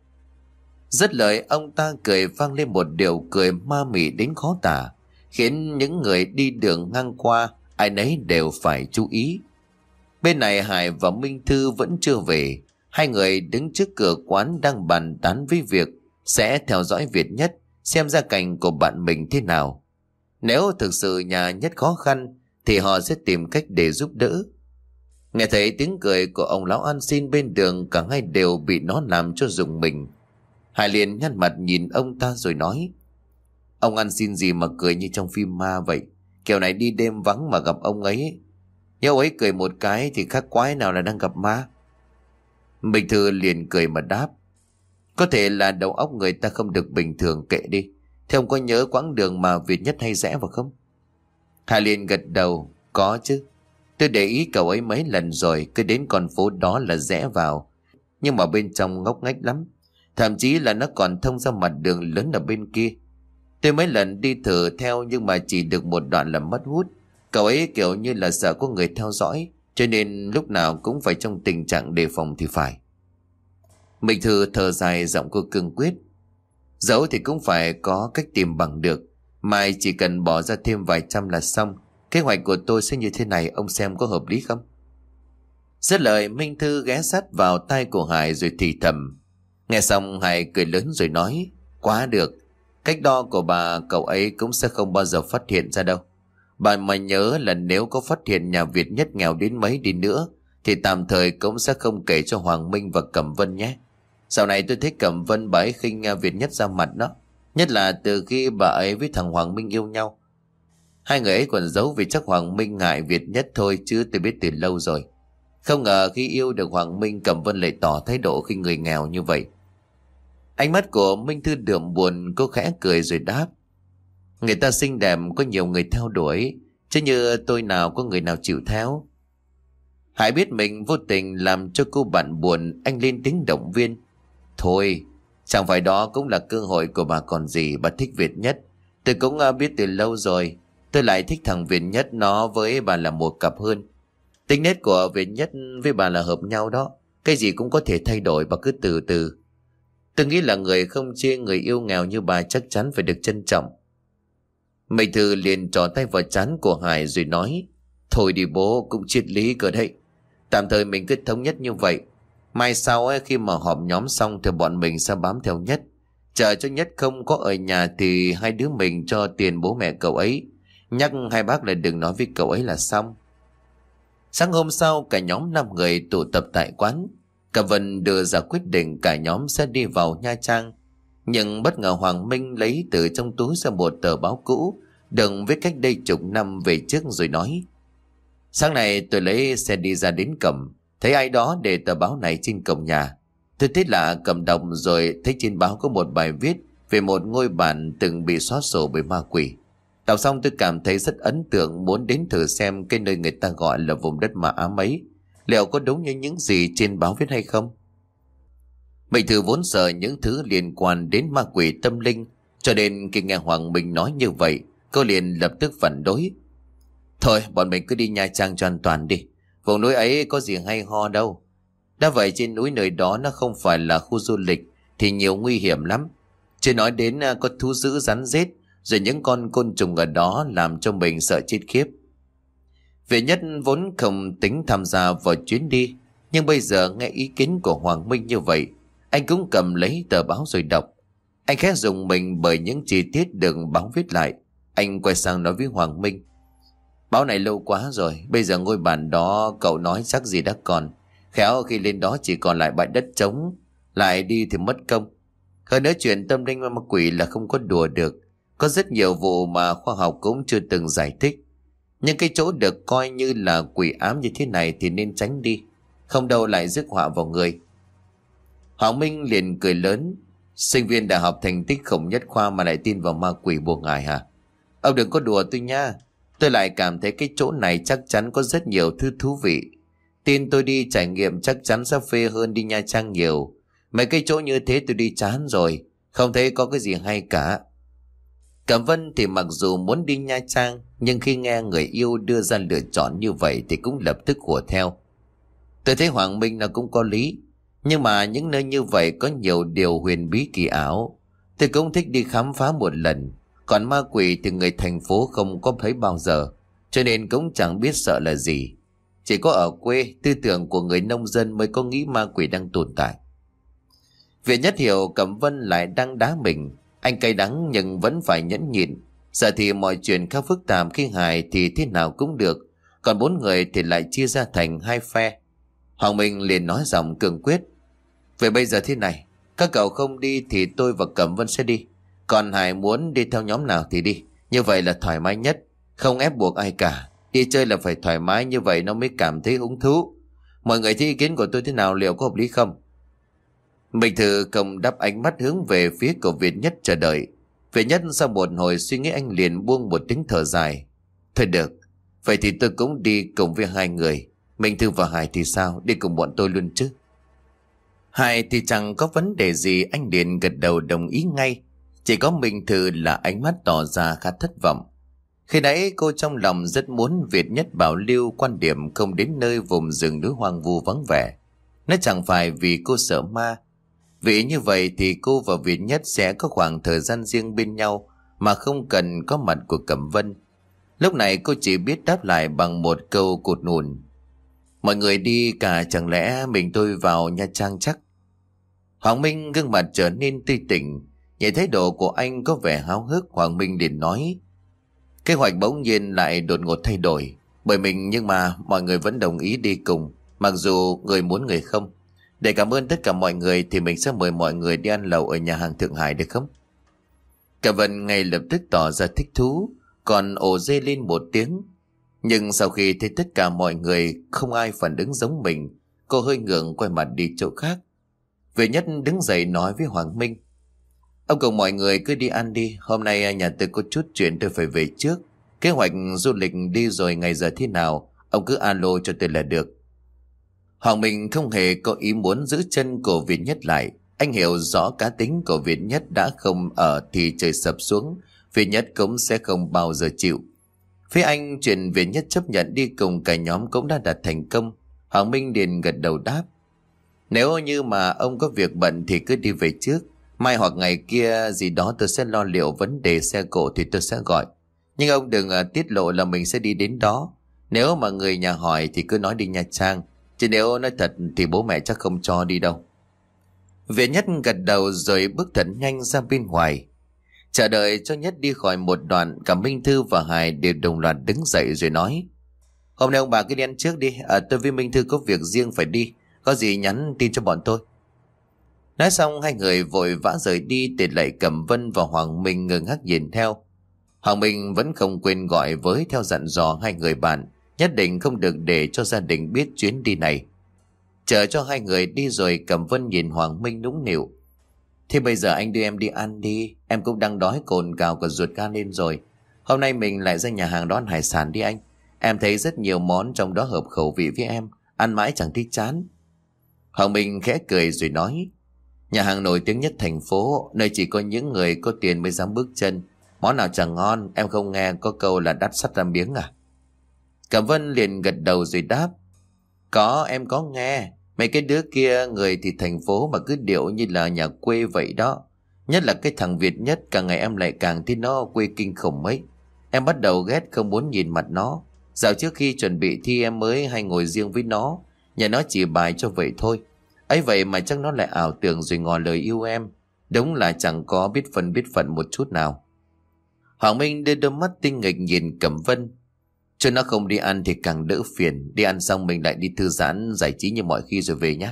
Dứt lời ông ta cười vang lên một điệu cười ma mị đến khó tả, khiến những người đi đường ngang qua ai nấy đều phải chú ý. Bên này Hải và Minh Thư vẫn chưa về. 2 người đứng trước cửa quán đang bàn tán với việc sẽ theo dõi Việt Nhất, xem gia cảnh của bạn mình thế nào. Nếu thực sự nhà Nhất khó khăn thì họ sẽ tìm cách để giúp đỡ. Nghe thấy tiếng cười của ông lão ăn xin bên đường, cả hai đều bị nó làm cho rùng mình. Hải liền nhăn mặt nhìn ông ta rồi nói. Ông ăn xin gì mà cười như trong phim ma vậy? Kiểu này đi đêm vắng mà gặp ông ấy, nếu ấy cười một cái thì khác quái nào là đang gặp ma. Minh Thư liền cười mà đáp. Có thể là đầu óc người ta không được bình thường, kệ đi. Thế ông có nhớ quãng đường mà Việt Nhất hay rẽ vào không? Hà liền gật đầu. Có chứ, tôi để ý cậu ấy mấy lần rồi, cứ đến con phố đó là rẽ vào. Nhưng mà bên trong ngóc ngách lắm, thậm chí là nó còn thông ra mặt đường lớn ở bên kia. Tôi mấy lần đi thử theo nhưng mà chỉ được một đoạn là mất hút. Cậu ấy kiểu như là sợ có người theo dõi, cho nên lúc nào cũng phải trong tình trạng đề phòng thì phải. Minh Thư thở dài, giọng cô cương quyết. Dẫu thì cũng phải có cách tìm bằng được. Mai chỉ cần bỏ ra thêm vài trăm là xong. Kế hoạch của tôi sẽ như thế này, ông xem có hợp lý không? Dứt lời Minh Thư ghé sát vào tai của Hải rồi thì thầm. Nghe xong Hải cười lớn rồi nói. Quá được, cách đo của bà cậu ấy cũng sẽ không bao giờ phát hiện ra đâu. Bà mà nhớ là nếu có phát hiện nhà Việt Nhất nghèo đến mấy đi nữa thì tạm thời cũng sẽ không kể cho Hoàng Minh và Cẩm Vân nhé. Sau này tôi thấy Cẩm Vân bà ấy khinh Việt Nhất ra mặt đó, nhất là từ khi bà ấy với thằng Hoàng Minh yêu nhau. 2 người ấy còn giấu vì chắc Hoàng Minh ngại Việt Nhất thôi, chứ tôi biết từ lâu rồi. Không ngờ khi yêu được Hoàng Minh, Cẩm Vân lại tỏ thái độ khinh người nghèo như vậy. Ánh mắt của Minh Thư đượm buồn, cô khẽ cười rồi đáp. Người ta xinh đẹp có nhiều người theo đuổi, chứ như tôi nào có người nào chịu theo. Hải biết mình vô tình làm cho cô bạn buồn, anh lên tiếng động viên. Thôi, chẳng phải đó cũng là cơ hội của bà còn gì, bà thích Việt Nhất. Tôi cũng biết từ lâu rồi, tôi lại thích thằng Việt Nhất, nó với bà là một cặp hơn. Tính nết của Việt Nhất với bà là hợp nhau đó, cái gì cũng có thể thay đổi, bà cứ từ từ. Tôi nghĩ là người không chê người yêu nghèo như bà chắc chắn phải được trân trọng. Mày Thư liền trò tay vào trán của Hải rồi nói. Thôi đi bố, cũng triết lý cơ đấy. Tạm thời mình cứ thống nhất như vậy. Mai sau ấy, khi mà họp nhóm xong thì bọn mình sẽ bám theo Nhất. Chờ cho Nhất không có ở nhà thì hai đứa mình cho tiền bố mẹ cậu ấy. Nhắc hai bác là đừng nói với cậu ấy là xong. Sáng hôm sau, cả nhóm 5 người tụ tập tại quán. Cả Vân đưa ra quyết định cả nhóm sẽ đi vào Nha Trang. Nhưng bất ngờ Hoàng Minh lấy từ trong túi ra một tờ báo cũ đựng viết cách đây chục năm về trước rồi nói. Sáng nay tôi lấy xe đi ra đến cổng, thấy ai đó để tờ báo này trên cổng nhà. Tôi thấy lạ, cầm đọc rồi thấy trên báo có một bài viết về một ngôi bản từng bị xóa sổ bởi ma quỷ. Đọc xong tôi cảm thấy rất ấn tượng, muốn đến thử xem cái nơi người ta gọi là vùng đất ma ám ấy liệu có đúng như những gì trên báo viết hay không. Mệnh Thư vốn sợ những thứ liên quan đến ma quỷ tâm linh, cho nên khi nghe Hoàng Minh nói như vậy, cô liền lập tức phản đối. Thôi bọn mình cứ đi Nha Trang cho an toàn đi, vùng núi ấy có gì hay ho đâu. Đã vậy trên núi nơi đó nó không phải là khu du lịch thì nhiều nguy hiểm lắm. Chưa nói đến có thú dữ rắn rết, rồi những con côn trùng ở đó làm cho mình sợ chết khiếp. Vệ Nhất vốn không tính tham gia vào chuyến đi, nhưng bây giờ nghe ý kiến của Hoàng Minh như vậy, anh cũng cầm lấy tờ báo rồi đọc. Anh khẽ rùng mình bởi những chi tiết được báo viết lại. Anh quay sang nói với Hoàng Minh. Báo này lâu quá rồi, bây giờ ngôi bản đó cậu nói chắc gì đã còn. Khéo khi lên đó chỉ còn lại bãi đất trống, lại đi thì mất công. Hơn nữa chuyện tâm linh ma quỷ là không có đùa được. Có rất nhiều vụ mà khoa học cũng chưa từng giải thích. Nhưng cái chỗ được coi như là quỷ ám như thế này thì nên tránh đi, không đâu lại rước họa vào người. Hoàng Minh liền cười lớn. Sinh viên đại học thành tích khủng nhất khoa mà lại tin vào ma quỷ buộc ngài hả? Ông đừng có đùa tôi nha. Tôi lại cảm thấy cái chỗ này chắc chắn có rất nhiều thứ thú vị. Tin tôi đi trải nghiệm chắc chắn sẽ phê hơn đi Nha Trang nhiều. Mấy cái chỗ như thế tôi đi chán rồi, không thấy có cái gì hay cả. Cẩm Vân thì mặc dù muốn đi Nha Trang, nhưng khi nghe người yêu đưa ra lựa chọn như vậy thì cũng lập tức hùa theo. Tôi thấy Hoàng Minh nó cũng có lý, nhưng mà những nơi như vậy có nhiều điều huyền bí kỳ ảo. Tôi cũng thích đi khám phá một lần. Còn ma quỷ thì người thành phố không có thấy bao giờ, cho nên cũng chẳng biết sợ là gì. Chỉ có ở quê, tư tưởng của người nông dân mới có nghĩ ma quỷ đang tồn tại. Viện Nhất hiểu Cẩm Vân lại đang đá mình. Anh cay đắng nhưng vẫn phải nhẫn nhịn. Giờ thì mọi chuyện khá phức tạp, khi hài thì thế nào cũng được, còn 4 người thì lại chia ra thành 2 phe. Hoàng Minh liền nói giọng cường quyết. Vậy bây giờ thế này, các cậu không đi thì tôi và Cẩm Vân sẽ đi. Còn Hải muốn đi theo nhóm nào thì đi, như vậy là thoải mái nhất, không ép buộc ai cả. Đi chơi là phải thoải mái, như vậy nó mới cảm thấy hứng thú. Mọi người thấy ý kiến của tôi thế nào, liệu có hợp lý không? Mình thử cầm đắp ánh mắt hướng về phía của Việt Nhất chờ đợi. Việt Nhất sau một hồi suy nghĩ anh liền buông một tiếng thở dài. Thôi được, vậy thì tôi cũng đi cùng với 2 người. Minh Thư và Hải thì sao, đi cùng bọn tôi luôn chứ? Hải thì chẳng có vấn đề gì, anh liền gật đầu đồng ý ngay. Chỉ có Minh Thư là ánh mắt tỏ ra khá thất vọng. Khi nãy cô trong lòng rất muốn Việt Nhất bảo lưu quan điểm không đến nơi vùng rừng núi hoang vu vắng vẻ. Nó chẳng phải vì cô sợ ma. Vì như vậy thì cô và Việt Nhất sẽ có khoảng thời gian riêng bên nhau mà không cần có mặt của Cẩm Vân. Lúc này cô chỉ biết đáp lại bằng một câu cụt ngùn. Mọi người đi cả, chẳng lẽ mình tôi vào Nha Trang chắc? Hoàng Minh gương mặt trở nên tươi tỉnh. Nhìn thái độ của anh có vẻ háo hức, Hoàng Minh liền nói. Kế hoạch bỗng nhiên lại đột ngột thay đổi bởi mình, nhưng mà mọi người vẫn đồng ý đi cùng, mặc dù người muốn người không. Để cảm ơn tất cả mọi người thì mình sẽ mời mọi người đi ăn lẩu ở nhà hàng Thượng Hải được không? Cả Vân ngay lập tức tỏ ra thích thú, còn ồ dê lên một tiếng. Nhưng sau khi thấy tất cả mọi người không ai phản ứng giống mình, cô hơi ngượng quay mặt đi chỗ khác. Vệ Nhất đứng dậy nói với Hoàng Minh. Ông cùng mọi người cứ đi ăn đi. Hôm nay nhà tôi có chút chuyện tôi phải về trước. Kế hoạch du lịch đi rồi ngày giờ thế nào, ông cứ alo cho tôi là được. Hoàng Minh không hề có ý muốn giữ chân của Việt Nhất lại. Anh hiểu rõ cá tính của Việt Nhất, đã không ở thì trời sập xuống, Việt Nhất cũng sẽ không bao giờ chịu. Phía anh, chuyện Việt Nhất chấp nhận đi cùng cả nhóm cũng đã đạt thành công. Hoàng Minh liền gật đầu đáp: Nếu như mà ông có việc bận thì cứ đi về trước. Mai hoặc ngày kia gì đó tôi sẽ lo liệu vấn đề xe cộ thì tôi sẽ gọi. Nhưng ông đừng tiết lộ là mình sẽ đi đến đó. Nếu mà người nhà hỏi thì cứ nói đi Nha Trang. Chứ nếu nói thật thì bố mẹ chắc không cho đi đâu. Việt Nhất gật đầu rồi bước thật nhanh ra bên ngoài. Chờ đợi cho Nhất đi khỏi một đoạn, cả Minh Thư và Hải đều đồng loạt đứng dậy rồi nói: Hôm nay ông bà cứ đi ăn trước đi, tôi với Minh Thư có việc riêng phải đi. Có gì nhắn tin cho bọn tôi. Nói xong hai người vội vã rời đi, để lại Cẩm Vân và Hoàng Minh ngơ ngác nhìn theo. Hoàng Minh vẫn không quên gọi với theo dặn dò hai người bạn nhất định không được để cho gia đình biết chuyến đi này. Chờ cho hai người đi rồi, Cẩm Vân nhìn Hoàng Minh nũng nịu: Thế bây giờ anh đưa em đi ăn đi, em cũng đang đói cồn cào cả ruột gan lên rồi. Hôm nay mình lại ra nhà hàng đón hải sản đi anh. Em thấy rất nhiều món trong đó hợp khẩu vị với em, ăn mãi chẳng thấy chán. Hoàng Minh khẽ cười rồi nói: Nhà hàng nổi tiếng nhất thành phố, nơi chỉ có những người có tiền mới dám bước chân. Món nào chẳng ngon, em không nghe có câu là đắt sắt ra miếng à? Cẩm Vân liền gật đầu rồi đáp: Có, em có nghe. Mấy cái đứa kia người thì thành phố mà cứ điệu như là nhà quê vậy đó. Nhất là cái thằng Việt Nhất, càng ngày em lại càng thấy nó quê kinh khủng mấy. Em bắt đầu ghét, không muốn nhìn mặt nó. Dạo trước khi chuẩn bị thi em mới hay ngồi riêng với nó, nhà nó chỉ bài cho vậy thôi. Ấy vậy mà chắc nó lại ảo tưởng rồi ngỏ lời yêu em. Đúng là chẳng có biết phân biết phận một chút nào. Hoàng Minh đưa đôi mắt tinh nghịch nhìn Cẩm Vân. Cho nó không đi ăn thì càng đỡ phiền. Đi ăn xong mình lại đi thư giãn giải trí như mọi khi rồi về nhé.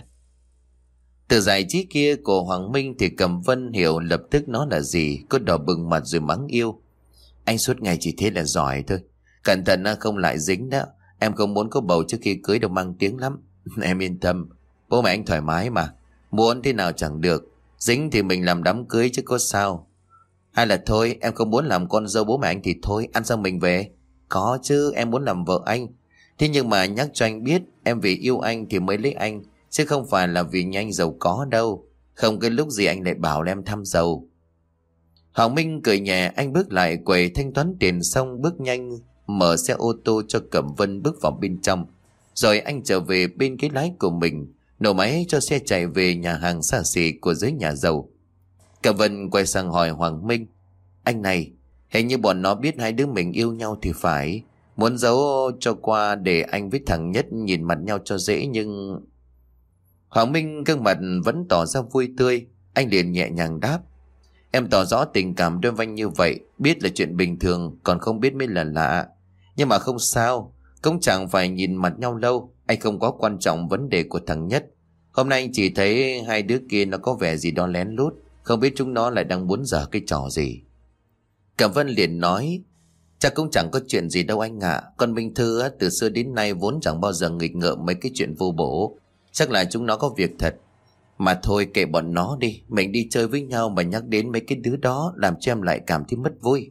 Từ giải trí kia của Hoàng Minh thì Cẩm Vân hiểu lập tức nó là gì. Cô đỏ bừng mặt rồi mắng yêu: Anh suốt ngày chỉ thế là giỏi thôi. Cẩn thận không lại dính đó. Em không muốn có bầu trước khi cưới đâu, mang tiếng lắm. Em yên tâm, bố mẹ anh thoải mái mà. Muốn thế nào chẳng được. Dính thì mình làm đám cưới chứ có sao. Hay là thôi em không muốn làm con dâu bố mẹ anh thì thôi, ăn xong mình về. Có chứ, em muốn làm vợ anh. Thế nhưng mà nhắc cho anh biết, em vì yêu anh thì mới lấy anh, chứ không phải là vì nhà anh giàu có đâu. Không cái lúc gì anh lại bảo là em thăm giàu. Hoàng Minh cười nhẹ, anh bước lại quầy thanh toán tiền xong bước nhanh mở xe ô tô cho Cẩm Vân bước vào bên trong. Rồi anh trở về bên cái lái của mình, nổ máy cho xe chạy về nhà hàng xa xỉ của giới nhà giàu. Cẩm Vân quay sang hỏi Hoàng Minh: Anh này, hình như bọn nó biết hai đứa mình yêu nhau thì phải. Muốn giấu cho qua để anh với thằng Nhất nhìn mặt nhau cho dễ nhưng... Hoàng Minh gương mặt vẫn tỏ ra vui tươi. Anh liền nhẹ nhàng đáp: Em tỏ rõ tình cảm đối với anh như vậy, biết là chuyện bình thường, còn không biết mới là lạ. Nhưng mà không sao, cũng chẳng phải nhìn mặt nhau lâu. Anh không có quan trọng vấn đề của thằng Nhất. Hôm nay anh chỉ thấy hai đứa kia nó có vẻ gì đó lén lút, không biết chúng nó lại đang muốn giở cái trò gì. Cẩm Vân liền nói: Chắc cũng chẳng có chuyện gì đâu anh ạ. Con Minh Thư từ xưa đến nay vốn chẳng bao giờ nghịch ngợm mấy cái chuyện vô bổ. Chắc là chúng nó có việc thật. Mà thôi kệ bọn nó đi. Mình đi chơi với nhau mà nhắc đến mấy cái đứa đó làm cho em lại cảm thấy mất vui.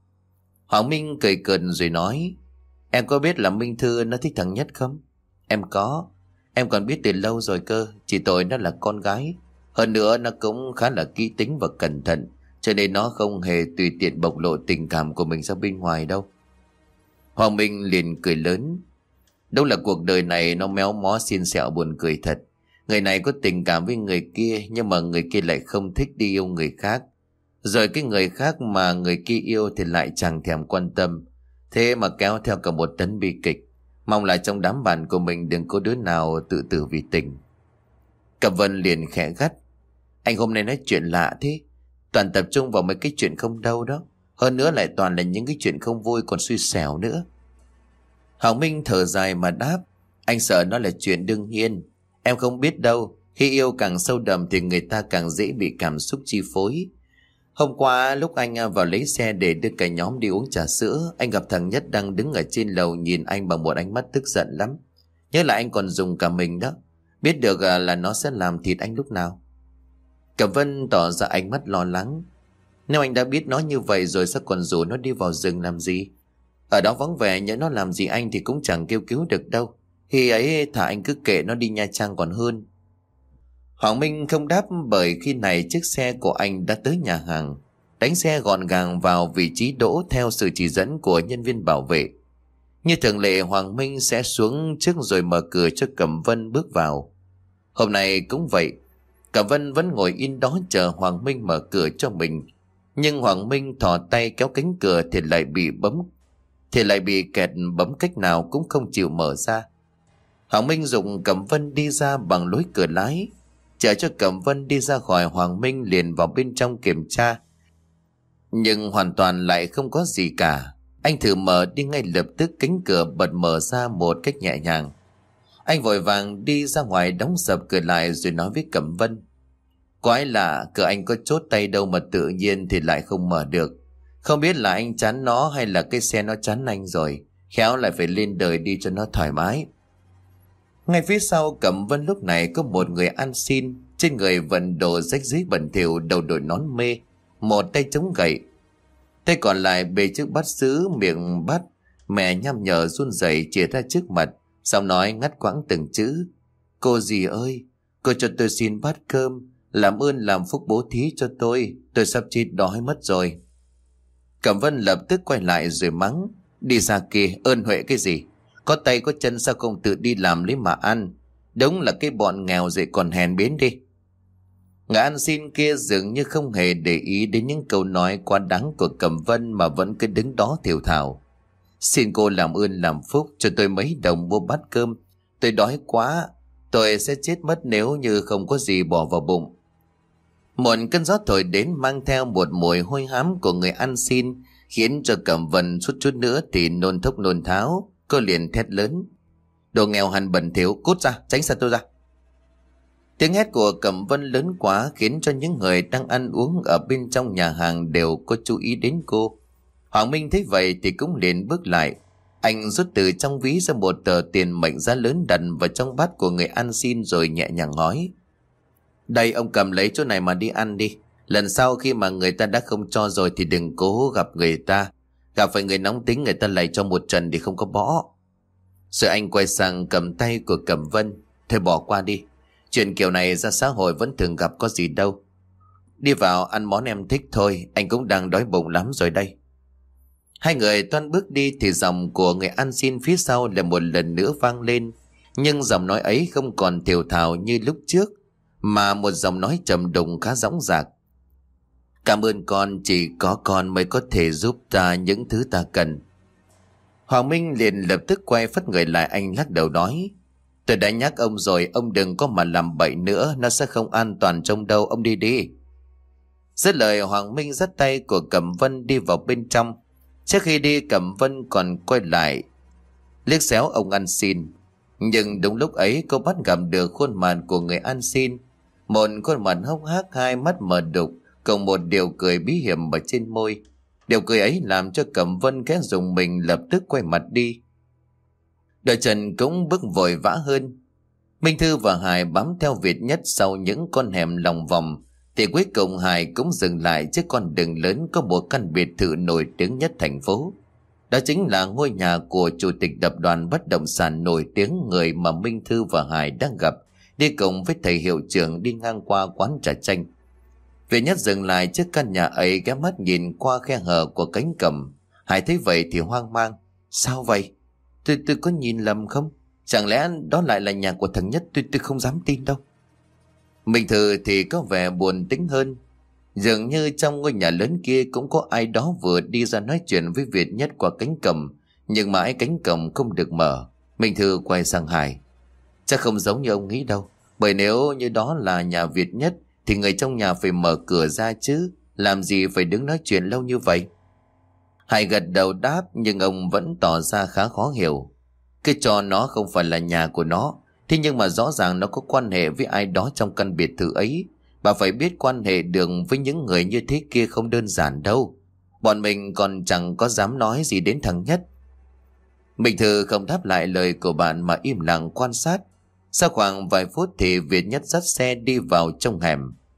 Hoàng Minh cười cợt rồi nói: Em có biết là Minh Thư nó thích thằng Nhất không? Em có. Em còn biết từ lâu rồi cơ. Chỉ tội nó là con gái. Hơn nữa nó cũng khá là kỹ tính và cẩn thận, cho nên nó không hề tùy tiện bộc lộ tình cảm của mình ra bên ngoài đâu. Hoàng Minh liền cười lớn: Đâu là cuộc đời này nó méo mó xiên xẹo buồn cười thật. Người này có tình cảm với người kia, nhưng mà người kia lại không thích đi yêu người khác. Rồi cái người khác mà người kia yêu thì lại chẳng thèm quan tâm. Thế mà kéo theo cả một tấn bi kịch. Mong là trong đám bạn của mình đừng có đứa nào tự tử vì tình. Cẩm Vân liền khẽ gắt: Anh hôm nay nói chuyện lạ thế. Toàn tập trung vào mấy cái chuyện không đâu đó. Hơn nữa lại toàn là những cái chuyện không vui, còn xui xẻo nữa. Hoàng Minh thở dài mà đáp: Anh sợ nó là chuyện đương nhiên. Em không biết đâu. Khi yêu càng sâu đậm thì người ta càng dễ bị cảm xúc chi phối. Hôm qua lúc anh vào lấy xe để đưa cả nhóm đi uống trà sữa, anh gặp thằng Nhất đang đứng ở trên lầu nhìn anh bằng một ánh mắt tức giận lắm. Nhớ là anh còn dùng cả mình đó. Biết được là nó sẽ làm thịt anh lúc nào. Cẩm Vân tỏ ra ánh mắt lo lắng. Nếu anh đã biết nó như vậy rồi sao còn rủ nó đi vào rừng làm gì? Ở đó vắng vẻ, nhỡ nó làm gì anh thì cũng chẳng kêu cứu được đâu. Khi ấy thả anh cứ kệ nó đi Nha Trang còn hơn. Hoàng Minh không đáp, bởi khi này chiếc xe của anh đã tới nhà hàng. Đánh xe gọn gàng vào vị trí đỗ theo sự chỉ dẫn của nhân viên bảo vệ. Như thường lệ, Hoàng Minh sẽ xuống trước rồi mở cửa cho Cẩm Vân bước vào. Hôm nay cũng vậy, Cẩm Vân vẫn ngồi yên đó chờ Hoàng Minh mở cửa cho mình. Nhưng Hoàng Minh thò tay kéo cánh cửa thì lại bị kẹt, bấm cách nào cũng không chịu mở ra. Hoàng Minh dùng Cẩm Vân đi ra bằng lối cửa lái, chờ cho Cẩm Vân đi ra khỏi. Hoàng Minh liền vào bên trong kiểm tra, nhưng hoàn toàn lại không có gì cả. Anh thử mở đi, ngay lập tức cánh cửa bật mở ra một cách nhẹ nhàng. Anh vội vàng đi ra ngoài đóng sập cửa lại rồi nói với Cẩm Vân: Quái lạ, cửa anh có chốt tay đâu mà tự nhiên thì lại không mở được. Không biết là anh chán nó hay là cái xe nó chán anh rồi, khéo lại phải lên đời đi cho nó thoải mái. Ngay phía sau Cẩm Vân lúc này có một người ăn xin, trên người vận đồ rách rưới bẩn thỉu, đầu đội nón mê, một tay chống gậy, tay còn lại bê chiếc bát sứ, miệng bát mẹ nhăm nhở run rẩy chìa ra trước mặt, giọng nói ngắt quãng từng chữ: Cô dì ơi, cô cho tôi xin bát cơm, làm ơn làm phúc bố thí cho tôi sắp chết đói mất rồi. Cẩm Vân lập tức quay lại rồi mắng: Đi ra kia, ơn huệ cái gì? Có tay có chân sao không tự đi làm lấy mà ăn? Đúng là cái bọn nghèo rồi còn hèn biến đi. Người ăn xin kia dường như không hề để ý đến những câu nói quá đáng của Cẩm Vân mà vẫn cứ đứng đó thều thào: Xin cô làm ơn làm phúc cho tôi mấy đồng mua bát cơm, tôi đói quá, tôi sẽ chết mất nếu như không có gì bỏ vào bụng. Một cơn gió thổi đến mang theo một mùi hôi hám của người ăn xin, khiến cho Cẩm Vân suýt chút nữa thì nôn thốc nôn tháo. Cô liền thét lớn: Đồ nghèo hằn bẩn thỉu, cút ra, tránh xa tôi ra. Tiếng hét của Cẩm Vân lớn quá khiến cho những người đang ăn uống ở bên trong nhà hàng đều có chú ý đến cô. Hoàng Minh thấy vậy thì cũng liền bước lại. Anh rút từ trong ví ra một tờ tiền mệnh giá lớn đặt vào trong bát của người ăn xin rồi nhẹ nhàng nói: Đây, ông cầm lấy chỗ này mà đi ăn đi. Lần sau khi mà người ta đã không cho rồi thì đừng cố gặp người ta. Gặp phải người nóng tính người ta lại cho một trận thì không có bỏ. Rồi anh quay sang cầm tay của Cẩm Vân: Thôi bỏ qua đi, chuyện kiểu này ra xã hội vẫn thường gặp, có gì đâu. Đi vào ăn món em thích thôi, anh cũng đang đói bụng lắm rồi đây. Hai người toan bước đi thì giọng của người ăn xin phía sau lại một lần nữa vang lên. Nhưng giọng nói ấy không còn thều thào như lúc trước, mà một giọng nói trầm đục khá dõng dạc: Cảm ơn con, chỉ có con mới có thể giúp ta những thứ ta cần. Hoàng Minh liền lập tức quay phất người lại, anh lắc đầu nói: Tôi đã nhắc ông rồi, ông đừng có mà làm bậy nữa, nó sẽ không an toàn trong đâu, ông đi đi. Dứt lời, Hoàng Minh dắt tay của Cẩm Vân đi vào bên trong. Trước khi đi, Cẩm Vân còn quay lại liếc xéo ông ăn xin. Nhưng đúng lúc ấy cô bắt gặp được khuôn mặt của người ăn xin, một khuôn mặt hốc hác, hai mắt mờ đục, cùng một điều cười bí hiểm ở trên môi. Điều cười ấy làm cho Cẩm Vân khẽ rùng mình, lập tức quay mặt đi. Đội Trần cũng bước vội vã hơn. Minh Thư và Hải bám theo Việt Nhất sau những con hẻm lòng vòng, thì cuối cùng Hải cũng dừng lại trước con đường lớn có một căn biệt thự nổi tiếng nhất thành phố. Đó chính là ngôi nhà của chủ tịch tập đoàn bất động sản nổi tiếng, người mà Minh Thư và Hải đang gặp đi cùng với thầy hiệu trưởng đi ngang qua quán trà chanh. Việt Nhất dừng lại trước căn nhà ấy, ghé mắt nhìn qua khe hở của cánh cổng. Hải thấy vậy thì hoang mang: Sao vậy? Tôi có nhìn lầm không? Chẳng lẽ đó lại là nhà của thằng Nhất? Tôi không dám tin đâu. Minh Thư thì có vẻ buồn tính hơn. Dường như trong ngôi nhà lớn kia cũng có ai đó vừa đi ra nói chuyện với Việt Nhất qua cánh cổng, nhưng mãi cánh cổng không được mở. Minh Thư quay sang Hải: Chắc không giống như ông nghĩ đâu, bởi nếu như đó là nhà Việt Nhất thì người trong nhà phải mở cửa ra chứ, làm gì phải đứng nói chuyện lâu như vậy. Hải gật đầu đáp, nhưng ông vẫn tỏ ra khá khó hiểu. Cứ cho nó không phải là nhà của nó, thế nhưng mà rõ ràng nó có quan hệ với ai đó trong căn biệt thự ấy. Bà phải biết quan hệ được với những người như thế kia không đơn giản đâu. Bọn mình còn chẳng có dám nói gì đến thằng Nhất. Minh Thư không đáp lại lời của bạn mà im lặng quan sát. Sau khoảng vài phút thì Việt Nhất dắt xe đi vào trong hẻm.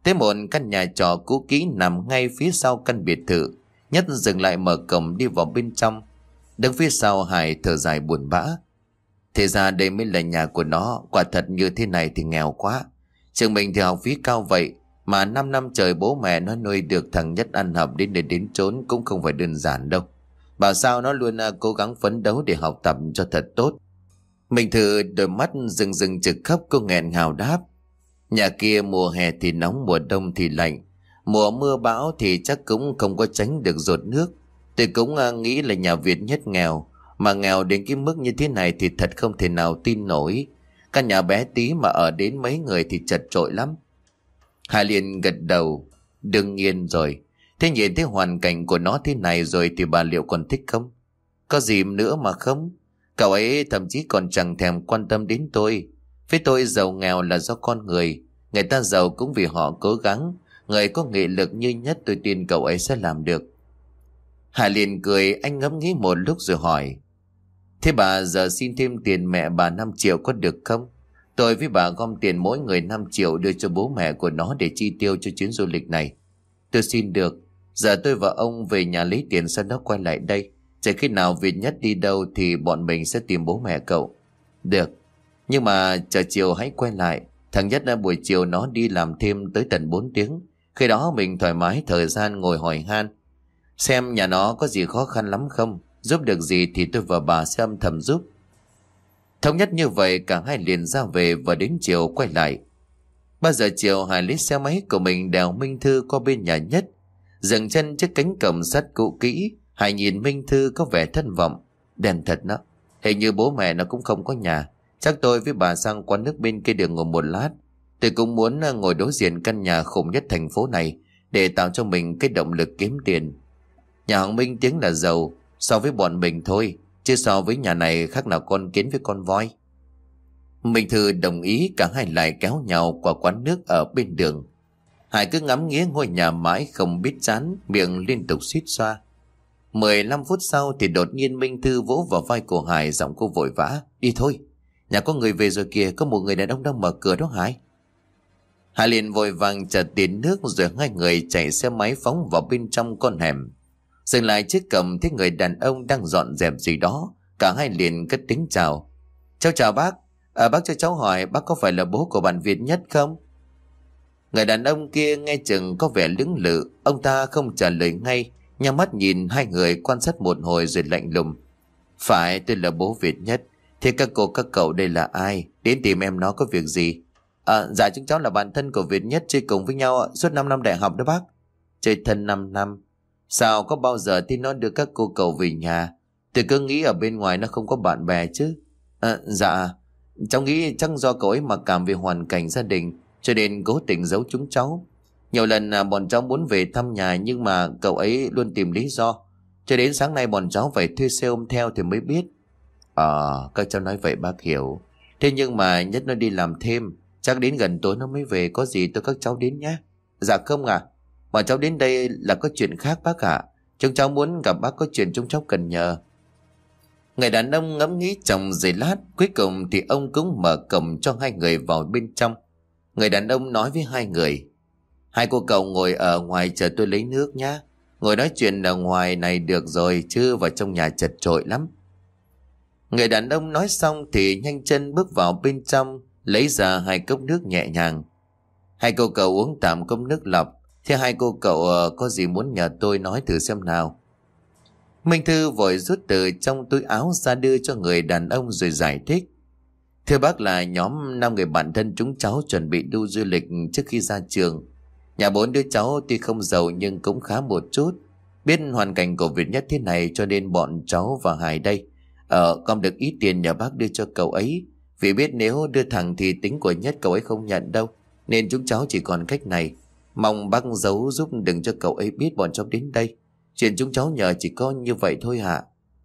Tới một căn nhà trọ cũ kỹ nằm ngay phía sau căn biệt thự. Nhất dừng lại mở cổng đi vào bên trong. Đứng phía sau Hải thở dài buồn bã. Thế ra đây mới là nhà của nó. Quả thật như thế này thì nghèo quá. Trường mình thì học phí cao vậy, mà 5 năm trời bố mẹ nó nuôi được thằng Nhất ăn học đến để đến chốn cũng không phải đơn giản đâu. Bảo sao nó luôn cố gắng phấn đấu để học tập cho thật tốt. Mình thử đôi mắt rừng rừng trực khóc, cô nghẹn ngào đáp. Nhà kia mùa hè thì nóng, mùa đông thì lạnh. Mùa mưa bão thì chắc cũng không có tránh được dột nước. Tôi cũng nghĩ là nhà Việt Nhất nghèo. Mà nghèo đến cái mức như thế này thì thật không thể nào tin nổi. Căn nhà bé tí mà ở đến mấy người thì chật chội lắm. Hải liền gật đầu. Đương nhiên rồi. Thế nhìn thấy hoàn cảnh của nó thế này rồi thì bà liệu còn thích không? Có gì nữa mà không? Cậu ấy thậm chí còn chẳng thèm quan tâm đến tôi. Với tôi giàu nghèo là do con người. Người ta giàu cũng vì họ cố gắng. Người có nghị lực như Nhất tôi tin cậu ấy sẽ làm được. Hải liền cười, anh ngẫm nghĩ một lúc rồi hỏi. Thế bà giờ xin thêm tiền mẹ bà 5 triệu có được không? Tôi với bà gom tiền mỗi người 5 triệu đưa cho bố mẹ của nó để chi tiêu cho chuyến du lịch này. Tôi xin được. Giờ tôi và ông về nhà lấy tiền sau đó quay lại đây. Chỉ khi nào Việt Nhất đi đâu thì bọn mình sẽ tìm bố mẹ cậu. Được. Nhưng mà chờ chiều hãy quay lại. Thằng Nhất buổi chiều nó đi làm thêm tới tận 4 tiếng. Khi đó mình thoải mái thời gian ngồi hỏi han. Xem nhà nó có gì khó khăn lắm không? Giúp được gì thì tôi và bà sẽ âm thầm giúp. Thống nhất như vậy cả hai liền ra về và đến chiều quay lại. 3 giờ chiều Hải lấy xe máy của mình đèo Minh Thư qua bên nhà Nhất. Dừng chân trước cánh cổng sắt cũ kỹ. Hải nhìn Minh Thư có vẻ thất vọng. Đèn thật đó. Hình như bố mẹ nó cũng không có nhà. Chắc tôi với bà sang quán nước bên kia đường ngồi một lát. Tôi cũng muốn ngồi đối diện căn nhà khủng nhất thành phố này để tạo cho mình cái động lực kiếm tiền. Nhà hàng Minh tiếng là giàu so với bọn mình thôi, chứ so với nhà này khác nào con kiến với con voi. Minh Thư đồng ý, cả hai lại kéo nhau qua quán nước ở bên đường. Hải cứ ngắm nghía ngôi nhà mãi không biết chán, miệng liên tục suýt xoa. 15 phút sau thì đột nhiên Minh Thư vỗ vào vai của Hải, giọng cô vội vã. Đi thôi, nhà có người về rồi kìa, có một người đàn ông đang mở cửa đó Hải. Hải liền vội vàng chợt tiền nước rồi hai người chạy xe máy phóng vào bên trong con hẻm. Dừng lại trước cổng thấy người đàn ông đang dọn dẹp gì đó. Cả hai liền cất tiếng chào. Cháu chào bác. Bác cho cháu hỏi bác có phải là bố của bạn Việt Nhất không? Người đàn ông kia nghe chừng có vẻ lưỡng lự. Ông ta không trả lời ngay, nhắm mắt nhìn hai người quan sát một hồi rồi lạnh lùng. Phải, tôi là bố Việt Nhất. Thế các cô các cậu đây là ai? Đến tìm em nó có việc gì? Dạ chúng cháu là bạn thân của Việt Nhất, chơi cùng với nhau suốt 5 năm đại học đó bác. Chơi thân 5 năm? Sao có bao giờ thì nó đưa các cô cậu về nhà? Tôi cứ nghĩ ở bên ngoài nó không có bạn bè chứ. Dạ, cháu nghĩ chắc do cậu ấy mặc cảm về hoàn cảnh gia đình cho nên cố tình giấu chúng cháu. Nhiều lần bọn cháu muốn về thăm nhà nhưng mà cậu ấy luôn tìm lý do. Cho đến sáng nay bọn cháu phải thuê xe ôm theo thì mới biết. Các cháu nói vậy bác hiểu. Thế nhưng mà Nhất nó đi làm thêm, chắc đến gần tối nó mới về, có gì tôi các cháu đến nhé. Dạ không à, bọn cháu đến đây là có chuyện khác bác ạ. Chúng cháu muốn gặp bác, có chuyện chúng cháu cần nhờ. Người đàn ông ngẫm nghĩ trong giây lát, cuối cùng thì ông cũng mở cổng cho hai người vào bên trong. Người đàn ông nói với hai người. Hai cô cậu ngồi ở ngoài chờ tôi lấy nước nhá. Ngồi nói chuyện ở ngoài này được rồi, chứ vào trong nhà chật chội lắm. Người đàn ông nói xong thì nhanh chân bước vào bên trong, lấy ra 2 cốc nước nhẹ nhàng. Hai cô cậu uống tạm cốc nước lọc. Thế hai cô cậu có gì muốn nhờ tôi nói thử xem nào. Minh Thư vội rút từ trong túi áo ra đưa cho người đàn ông rồi giải thích. Thưa bác, là nhóm 5 người bạn thân chúng cháu chuẩn bị đi du lịch trước khi ra trường. Nhà 4 đứa cháu tuy không giàu nhưng cũng khá một chút. Biết hoàn cảnh của Việt Nhất thế này cho nên bọn cháu và Hải đây gom được ít tiền nhờ bác đưa cho cậu ấy. Vì biết nếu đưa thẳng thì tính của Nhất cậu ấy không nhận đâu, nên chúng cháu chỉ còn cách này. Mong bác giấu giúp đừng cho cậu ấy biết bọn cháu đến đây. Chuyện chúng cháu nhờ chỉ có như vậy thôi hả?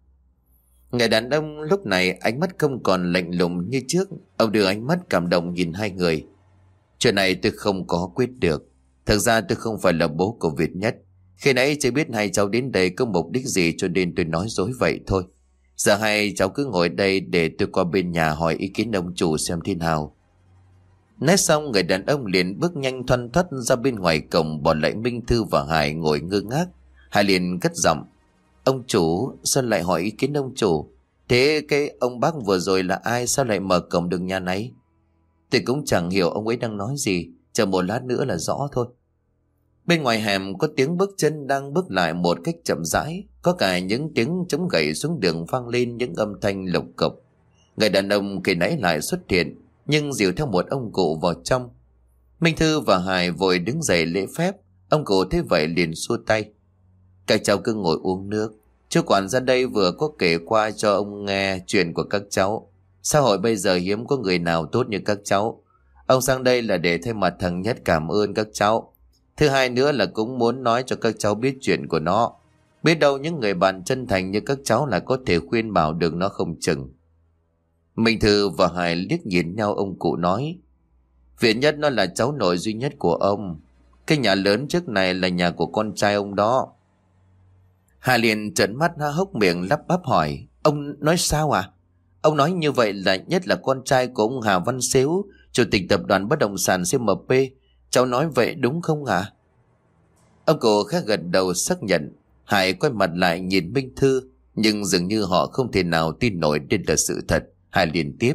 Người đàn ông lúc này ánh mắt không còn lạnh lùng như trước. Ông đưa ánh mắt cảm động nhìn hai người. Chuyện này tôi không có quyết được. Thật ra tôi không phải là bố của Việt Nhất. Khi nãy chưa biết hai cháu đến đây có mục đích gì cho nên tôi nói dối vậy thôi. Giờ hai cháu cứ ngồi đây để tôi qua bên nhà hỏi ý kiến ông chủ xem thế nào. Nói xong người đàn ông liền bước nhanh thoăn thoắt ra bên ngoài cổng, bỏ lại Minh Thư và Hải ngồi ngơ ngác. Hải liền cất giọng: Ông chủ, sao lại hỏi ý kiến ông chủ? Thế cái ông bác vừa rồi là ai, sao lại mở cổng được nhà này? Tôi cũng chẳng hiểu ông ấy đang nói gì, chờ một lát nữa là rõ thôi. Bên ngoài hẻm có tiếng bước chân đang bước lại một cách chậm rãi, có cả những tiếng chống gậy xuống đường vang lên những âm thanh lộc cộc. Người đàn ông khi nãy lại xuất hiện, nhưng dìu theo một ông cụ vào trong. Minh Thư và Hải vội đứng dậy lễ phép. Ông cụ thấy vậy liền xua tay: Các cháu cứ ngồi uống nước. Chú quản ra đây vừa có kể qua cho ông nghe chuyện của các cháu. Xã hội bây giờ hiếm có người nào tốt như các cháu. Ông sang đây là để thay mặt thằng Nhất cảm ơn các cháu. Thứ hai nữa là cũng muốn nói cho các cháu biết chuyện của nó. Biết đâu những người bạn chân thành như các cháu lại có thể khuyên bảo được nó không chừng. Minh Thư và Hải liếc nhìn nhau. Ông cụ nói: Viện Nhất nó là cháu nội duy nhất của ông. Cái nhà lớn trước này là nhà của con trai ông đó. Hà liền trợn mắt há hốc miệng lắp bắp hỏi: Ông nói sao à? Ông nói như vậy là Nhất là con trai của ông Hà Văn Xếu, chủ tịch tập đoàn bất động sản CMP. Cháu nói vậy đúng không hả? Ông cụ khẽ gật đầu xác nhận. Hải quay mặt lại nhìn Minh Thư, nhưng dường như họ không thể nào tin nổi đây là sự thật. Hải liền tiếp: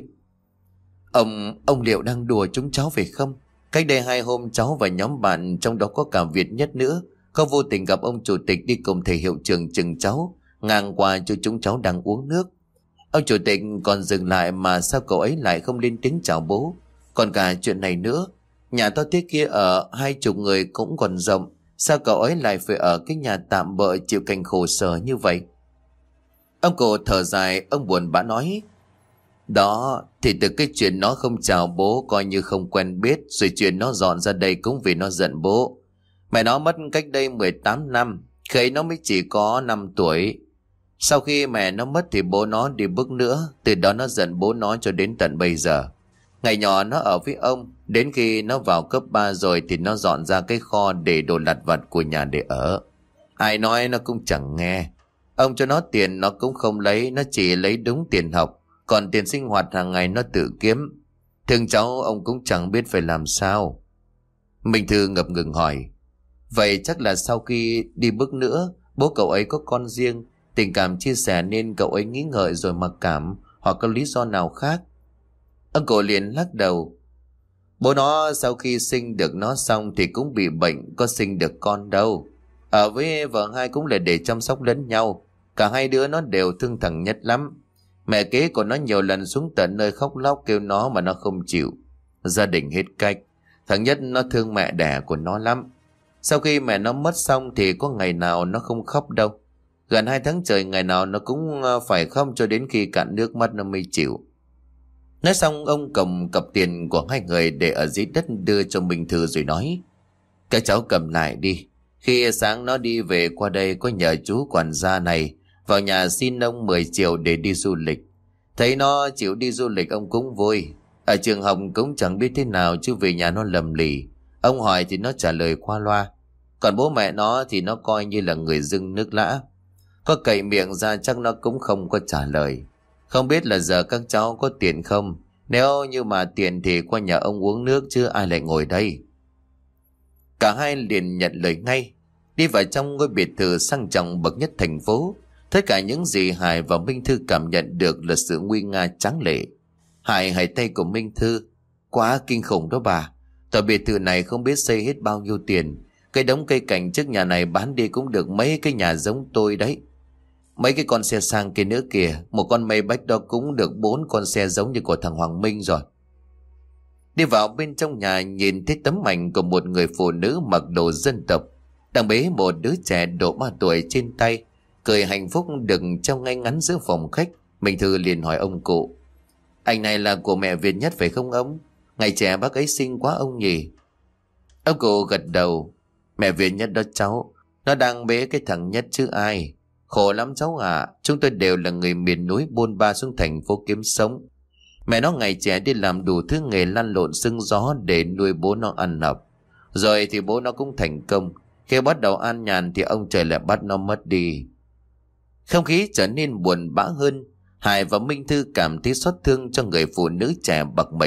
Ông liệu đang đùa chúng cháu phải không? Cách đây 2 hôm cháu và nhóm bạn, trong đó có cả Việt Nhất nữa, có vô tình gặp ông chủ tịch đi cùng thầy hiệu trưởng chừng cháu, ngang qua cho chúng cháu đang uống nước. Ông chủ tịch còn dừng lại mà sao cậu ấy lại không lên tiếng chào bố? Còn cả chuyện này nữa, nhà to thế kia ở 20 người cũng còn rộng, sao cậu ấy lại phải ở cái nhà tạm bợ chịu cảnh khổ sở như vậy? Ông cụ thở dài, ông buồn bã nói: Đó thì từ cái chuyện nó không chào bố coi như không quen biết, rồi chuyện nó dọn ra đây cũng vì nó giận bố. Mẹ nó mất cách đây 18 năm, khi ấy nó mới chỉ có 5 tuổi. Sau khi mẹ nó mất thì bố nó đi bước nữa, từ đó nó giận bố nó cho đến tận bây giờ. Ngày nhỏ nó ở với ông, đến khi nó vào cấp 3 rồi thì nó dọn ra cái kho để đồ lặt vặt của nhà để ở. Ai nói nó cũng chẳng nghe. Ông cho nó tiền nó cũng không lấy, nó chỉ lấy đúng tiền học, còn tiền sinh hoạt hàng ngày nó tự kiếm. Thương cháu ông cũng chẳng biết phải làm sao. Minh Thư ngập ngừng hỏi: Vậy chắc là sau khi đi bước nữa, bố cậu ấy có con riêng, tình cảm chia sẻ nên cậu ấy nghĩ ngợi rồi mặc cảm, hoặc có lý do nào khác? Ông cụ liền lắc đầu: Bố nó sau khi sinh được nó xong thì cũng bị bệnh, có sinh được con đâu. Ở với vợ hai cũng là để chăm sóc lẫn nhau. Cả hai đứa nó đều thương thằng Nhất lắm. Mẹ kế của nó nhiều lần xuống tận nơi khóc lóc kêu nó mà nó không chịu. Gia đình hết cách. Thằng Nhất nó thương mẹ đẻ của nó lắm. Sau khi mẹ nó mất xong thì có ngày nào nó không khóc đâu. Gần 2 tháng trời ngày nào nó cũng phải khóc cho đến khi cạn nước mắt nó mới chịu. Nói xong ông cầm cặp tiền của hai người để ở dưới đất đưa cho Minh Thư rồi nói: Các cháu cầm lại đi. Khi sáng nó đi về qua đây có nhờ chú quản gia này vào nhà xin ông 10 triệu để đi du lịch. Thấy nó chịu đi du lịch ông cũng vui. Ở trường học cũng chẳng biết thế nào chứ về nhà nó lầm lì. Ông hỏi thì nó trả lời qua loa. Còn bố mẹ nó thì nó coi như là người dưng nước lã. Có cậy miệng ra chắc nó cũng không có trả lời. Không biết là giờ các cháu có tiền không? Nếu như mà tiền thì qua nhà ông uống nước chứ ai lại ngồi đây. Cả hai liền nhận lời ngay. Đi vào trong ngôi biệt thự sang trọng bậc nhất thành phố. Tất cả những gì Hải và Minh Thư cảm nhận được là sự nguy nga tráng lệ. Hải hãy tay của Minh Thư: Quá kinh khủng đó bà. Tòa biệt thự này không biết xây hết bao nhiêu tiền. Cái đống cây cảnh trước nhà này bán đi cũng được mấy cái nhà giống tôi đấy. Mấy cái con xe sang kia nữa kìa, một con Maybach đó cũng được 4 con xe giống như của thằng Hoàng Minh rồi. Đi vào bên trong nhà nhìn thấy tấm ảnh của một người phụ nữ mặc đồ dân tộc đang bế một đứa trẻ độ 3 tuổi trên tay, cười hạnh phúc đừng treo ngay ngắn giữa phòng khách. Minh Thư liền hỏi ông cụ: Ảnh này là của mẹ Việt Nhất phải không ông? Ngày trẻ bác ấy xinh quá ông nhỉ? Ông cụ gật đầu: Mẹ Việt Nhất đó cháu, nó đang bế cái thằng Nhất chứ ai. Khổ lắm cháu à, chúng tôi đều là người miền núi bôn ba xuống thành phố kiếm sống. Mẹ nó ngày trẻ đi làm đủ thứ nghề lăn lộn sương gió để nuôi bố nó ăn học. Rồi thì bố nó cũng thành công. Khi bắt đầu an nhàn thì ông trời lại bắt nó mất đi. Không khí trở nên buồn bã hơn. Hải và Minh Thư cảm thấy xót thương cho người phụ nữ trẻ bạc mệnh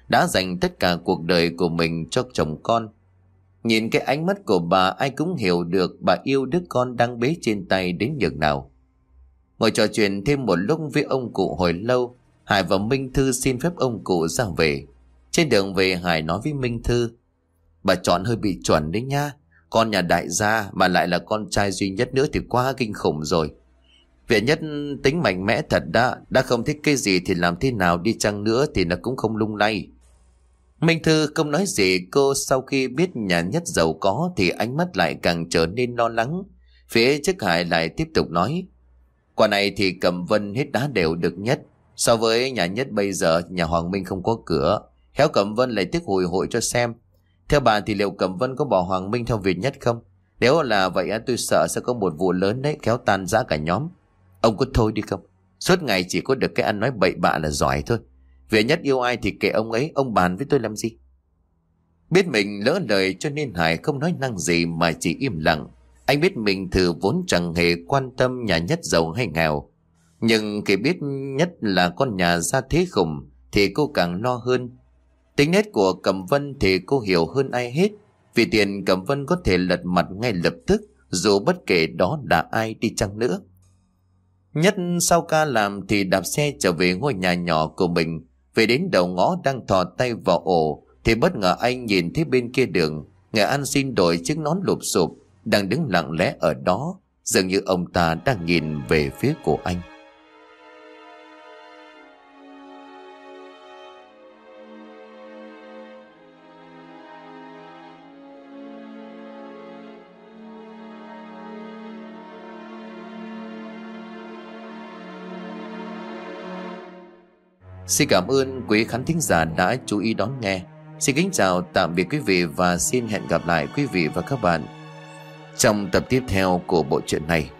đã dành tất cả cuộc đời của mình cho chồng con. Nhìn cái ánh mắt của bà, ai cũng hiểu được bà yêu đứa con đang bế trên tay đến nhường nào. Ngồi trò chuyện thêm một lúc với ông cụ hồi lâu, Hải và Minh Thư xin phép ông cụ ra về. Trên đường về, Hải nói với Minh Thư: bà chọn hơi bị chuẩn đấy nha. Con nhà đại gia mà lại là con trai duy nhất nữa thì quá kinh khủng rồi. Việt Nhất tính mạnh mẽ thật đã không thích cái gì thì làm thế nào đi chăng nữa thì nó cũng không lung lay. Minh Thư không nói gì. Cô sau khi biết nhà Nhất giàu có thì ánh mắt lại càng trở nên lo lắng. Phía trước Hải lại tiếp tục nói: quả này thì Cẩm Vân hết đá đều được Nhất. So với nhà Nhất bây giờ, nhà Hoàng Minh không có cửa, khéo Cẩm Vân lại tiếc hùi hội cho xem. Theo bà thì liệu Cẩm Vân có bỏ Hoàng Minh theo Việt Nhất không? Nếu là vậy tôi sợ sẽ có một vụ lớn đấy, khéo tan rã cả nhóm. Ông có thôi đi không? Suốt ngày chỉ có được cái ăn nói bậy bạ là giỏi thôi. Việt Nhất yêu ai thì kệ ông ấy, ông bàn với tôi làm gì? Biết mình lỡ lời cho nên Hải không nói năng gì mà chỉ im lặng. Anh biết mình Thư vốn chẳng hề quan tâm nhà Nhất giàu hay nghèo, nhưng khi biết Nhất là con nhà gia thế khủng thì cô càng lo hơn. Tính nết của Cẩm Vân thì cô hiểu hơn ai hết. Vì tiền, Cẩm Vân có thể lật mặt ngay lập tức, dù bất kể đó là ai đi chăng nữa. Nhất sau ca làm thì đạp xe trở về ngôi nhà nhỏ của mình. Về đến đầu ngõ đang thò tay vào ổ thì bất ngờ anh nhìn thấy bên kia đường, người ăn xin đổi chiếc nón lụp xụp đang đứng lặng lẽ ở đó, dường như ông ta đang nhìn về phía của anh. Xin cảm ơn quý khán thính giả đã chú ý đón nghe. Xin kính chào tạm biệt quý vị và xin hẹn gặp lại quý vị và các bạn trong tập tiếp theo của bộ truyện này.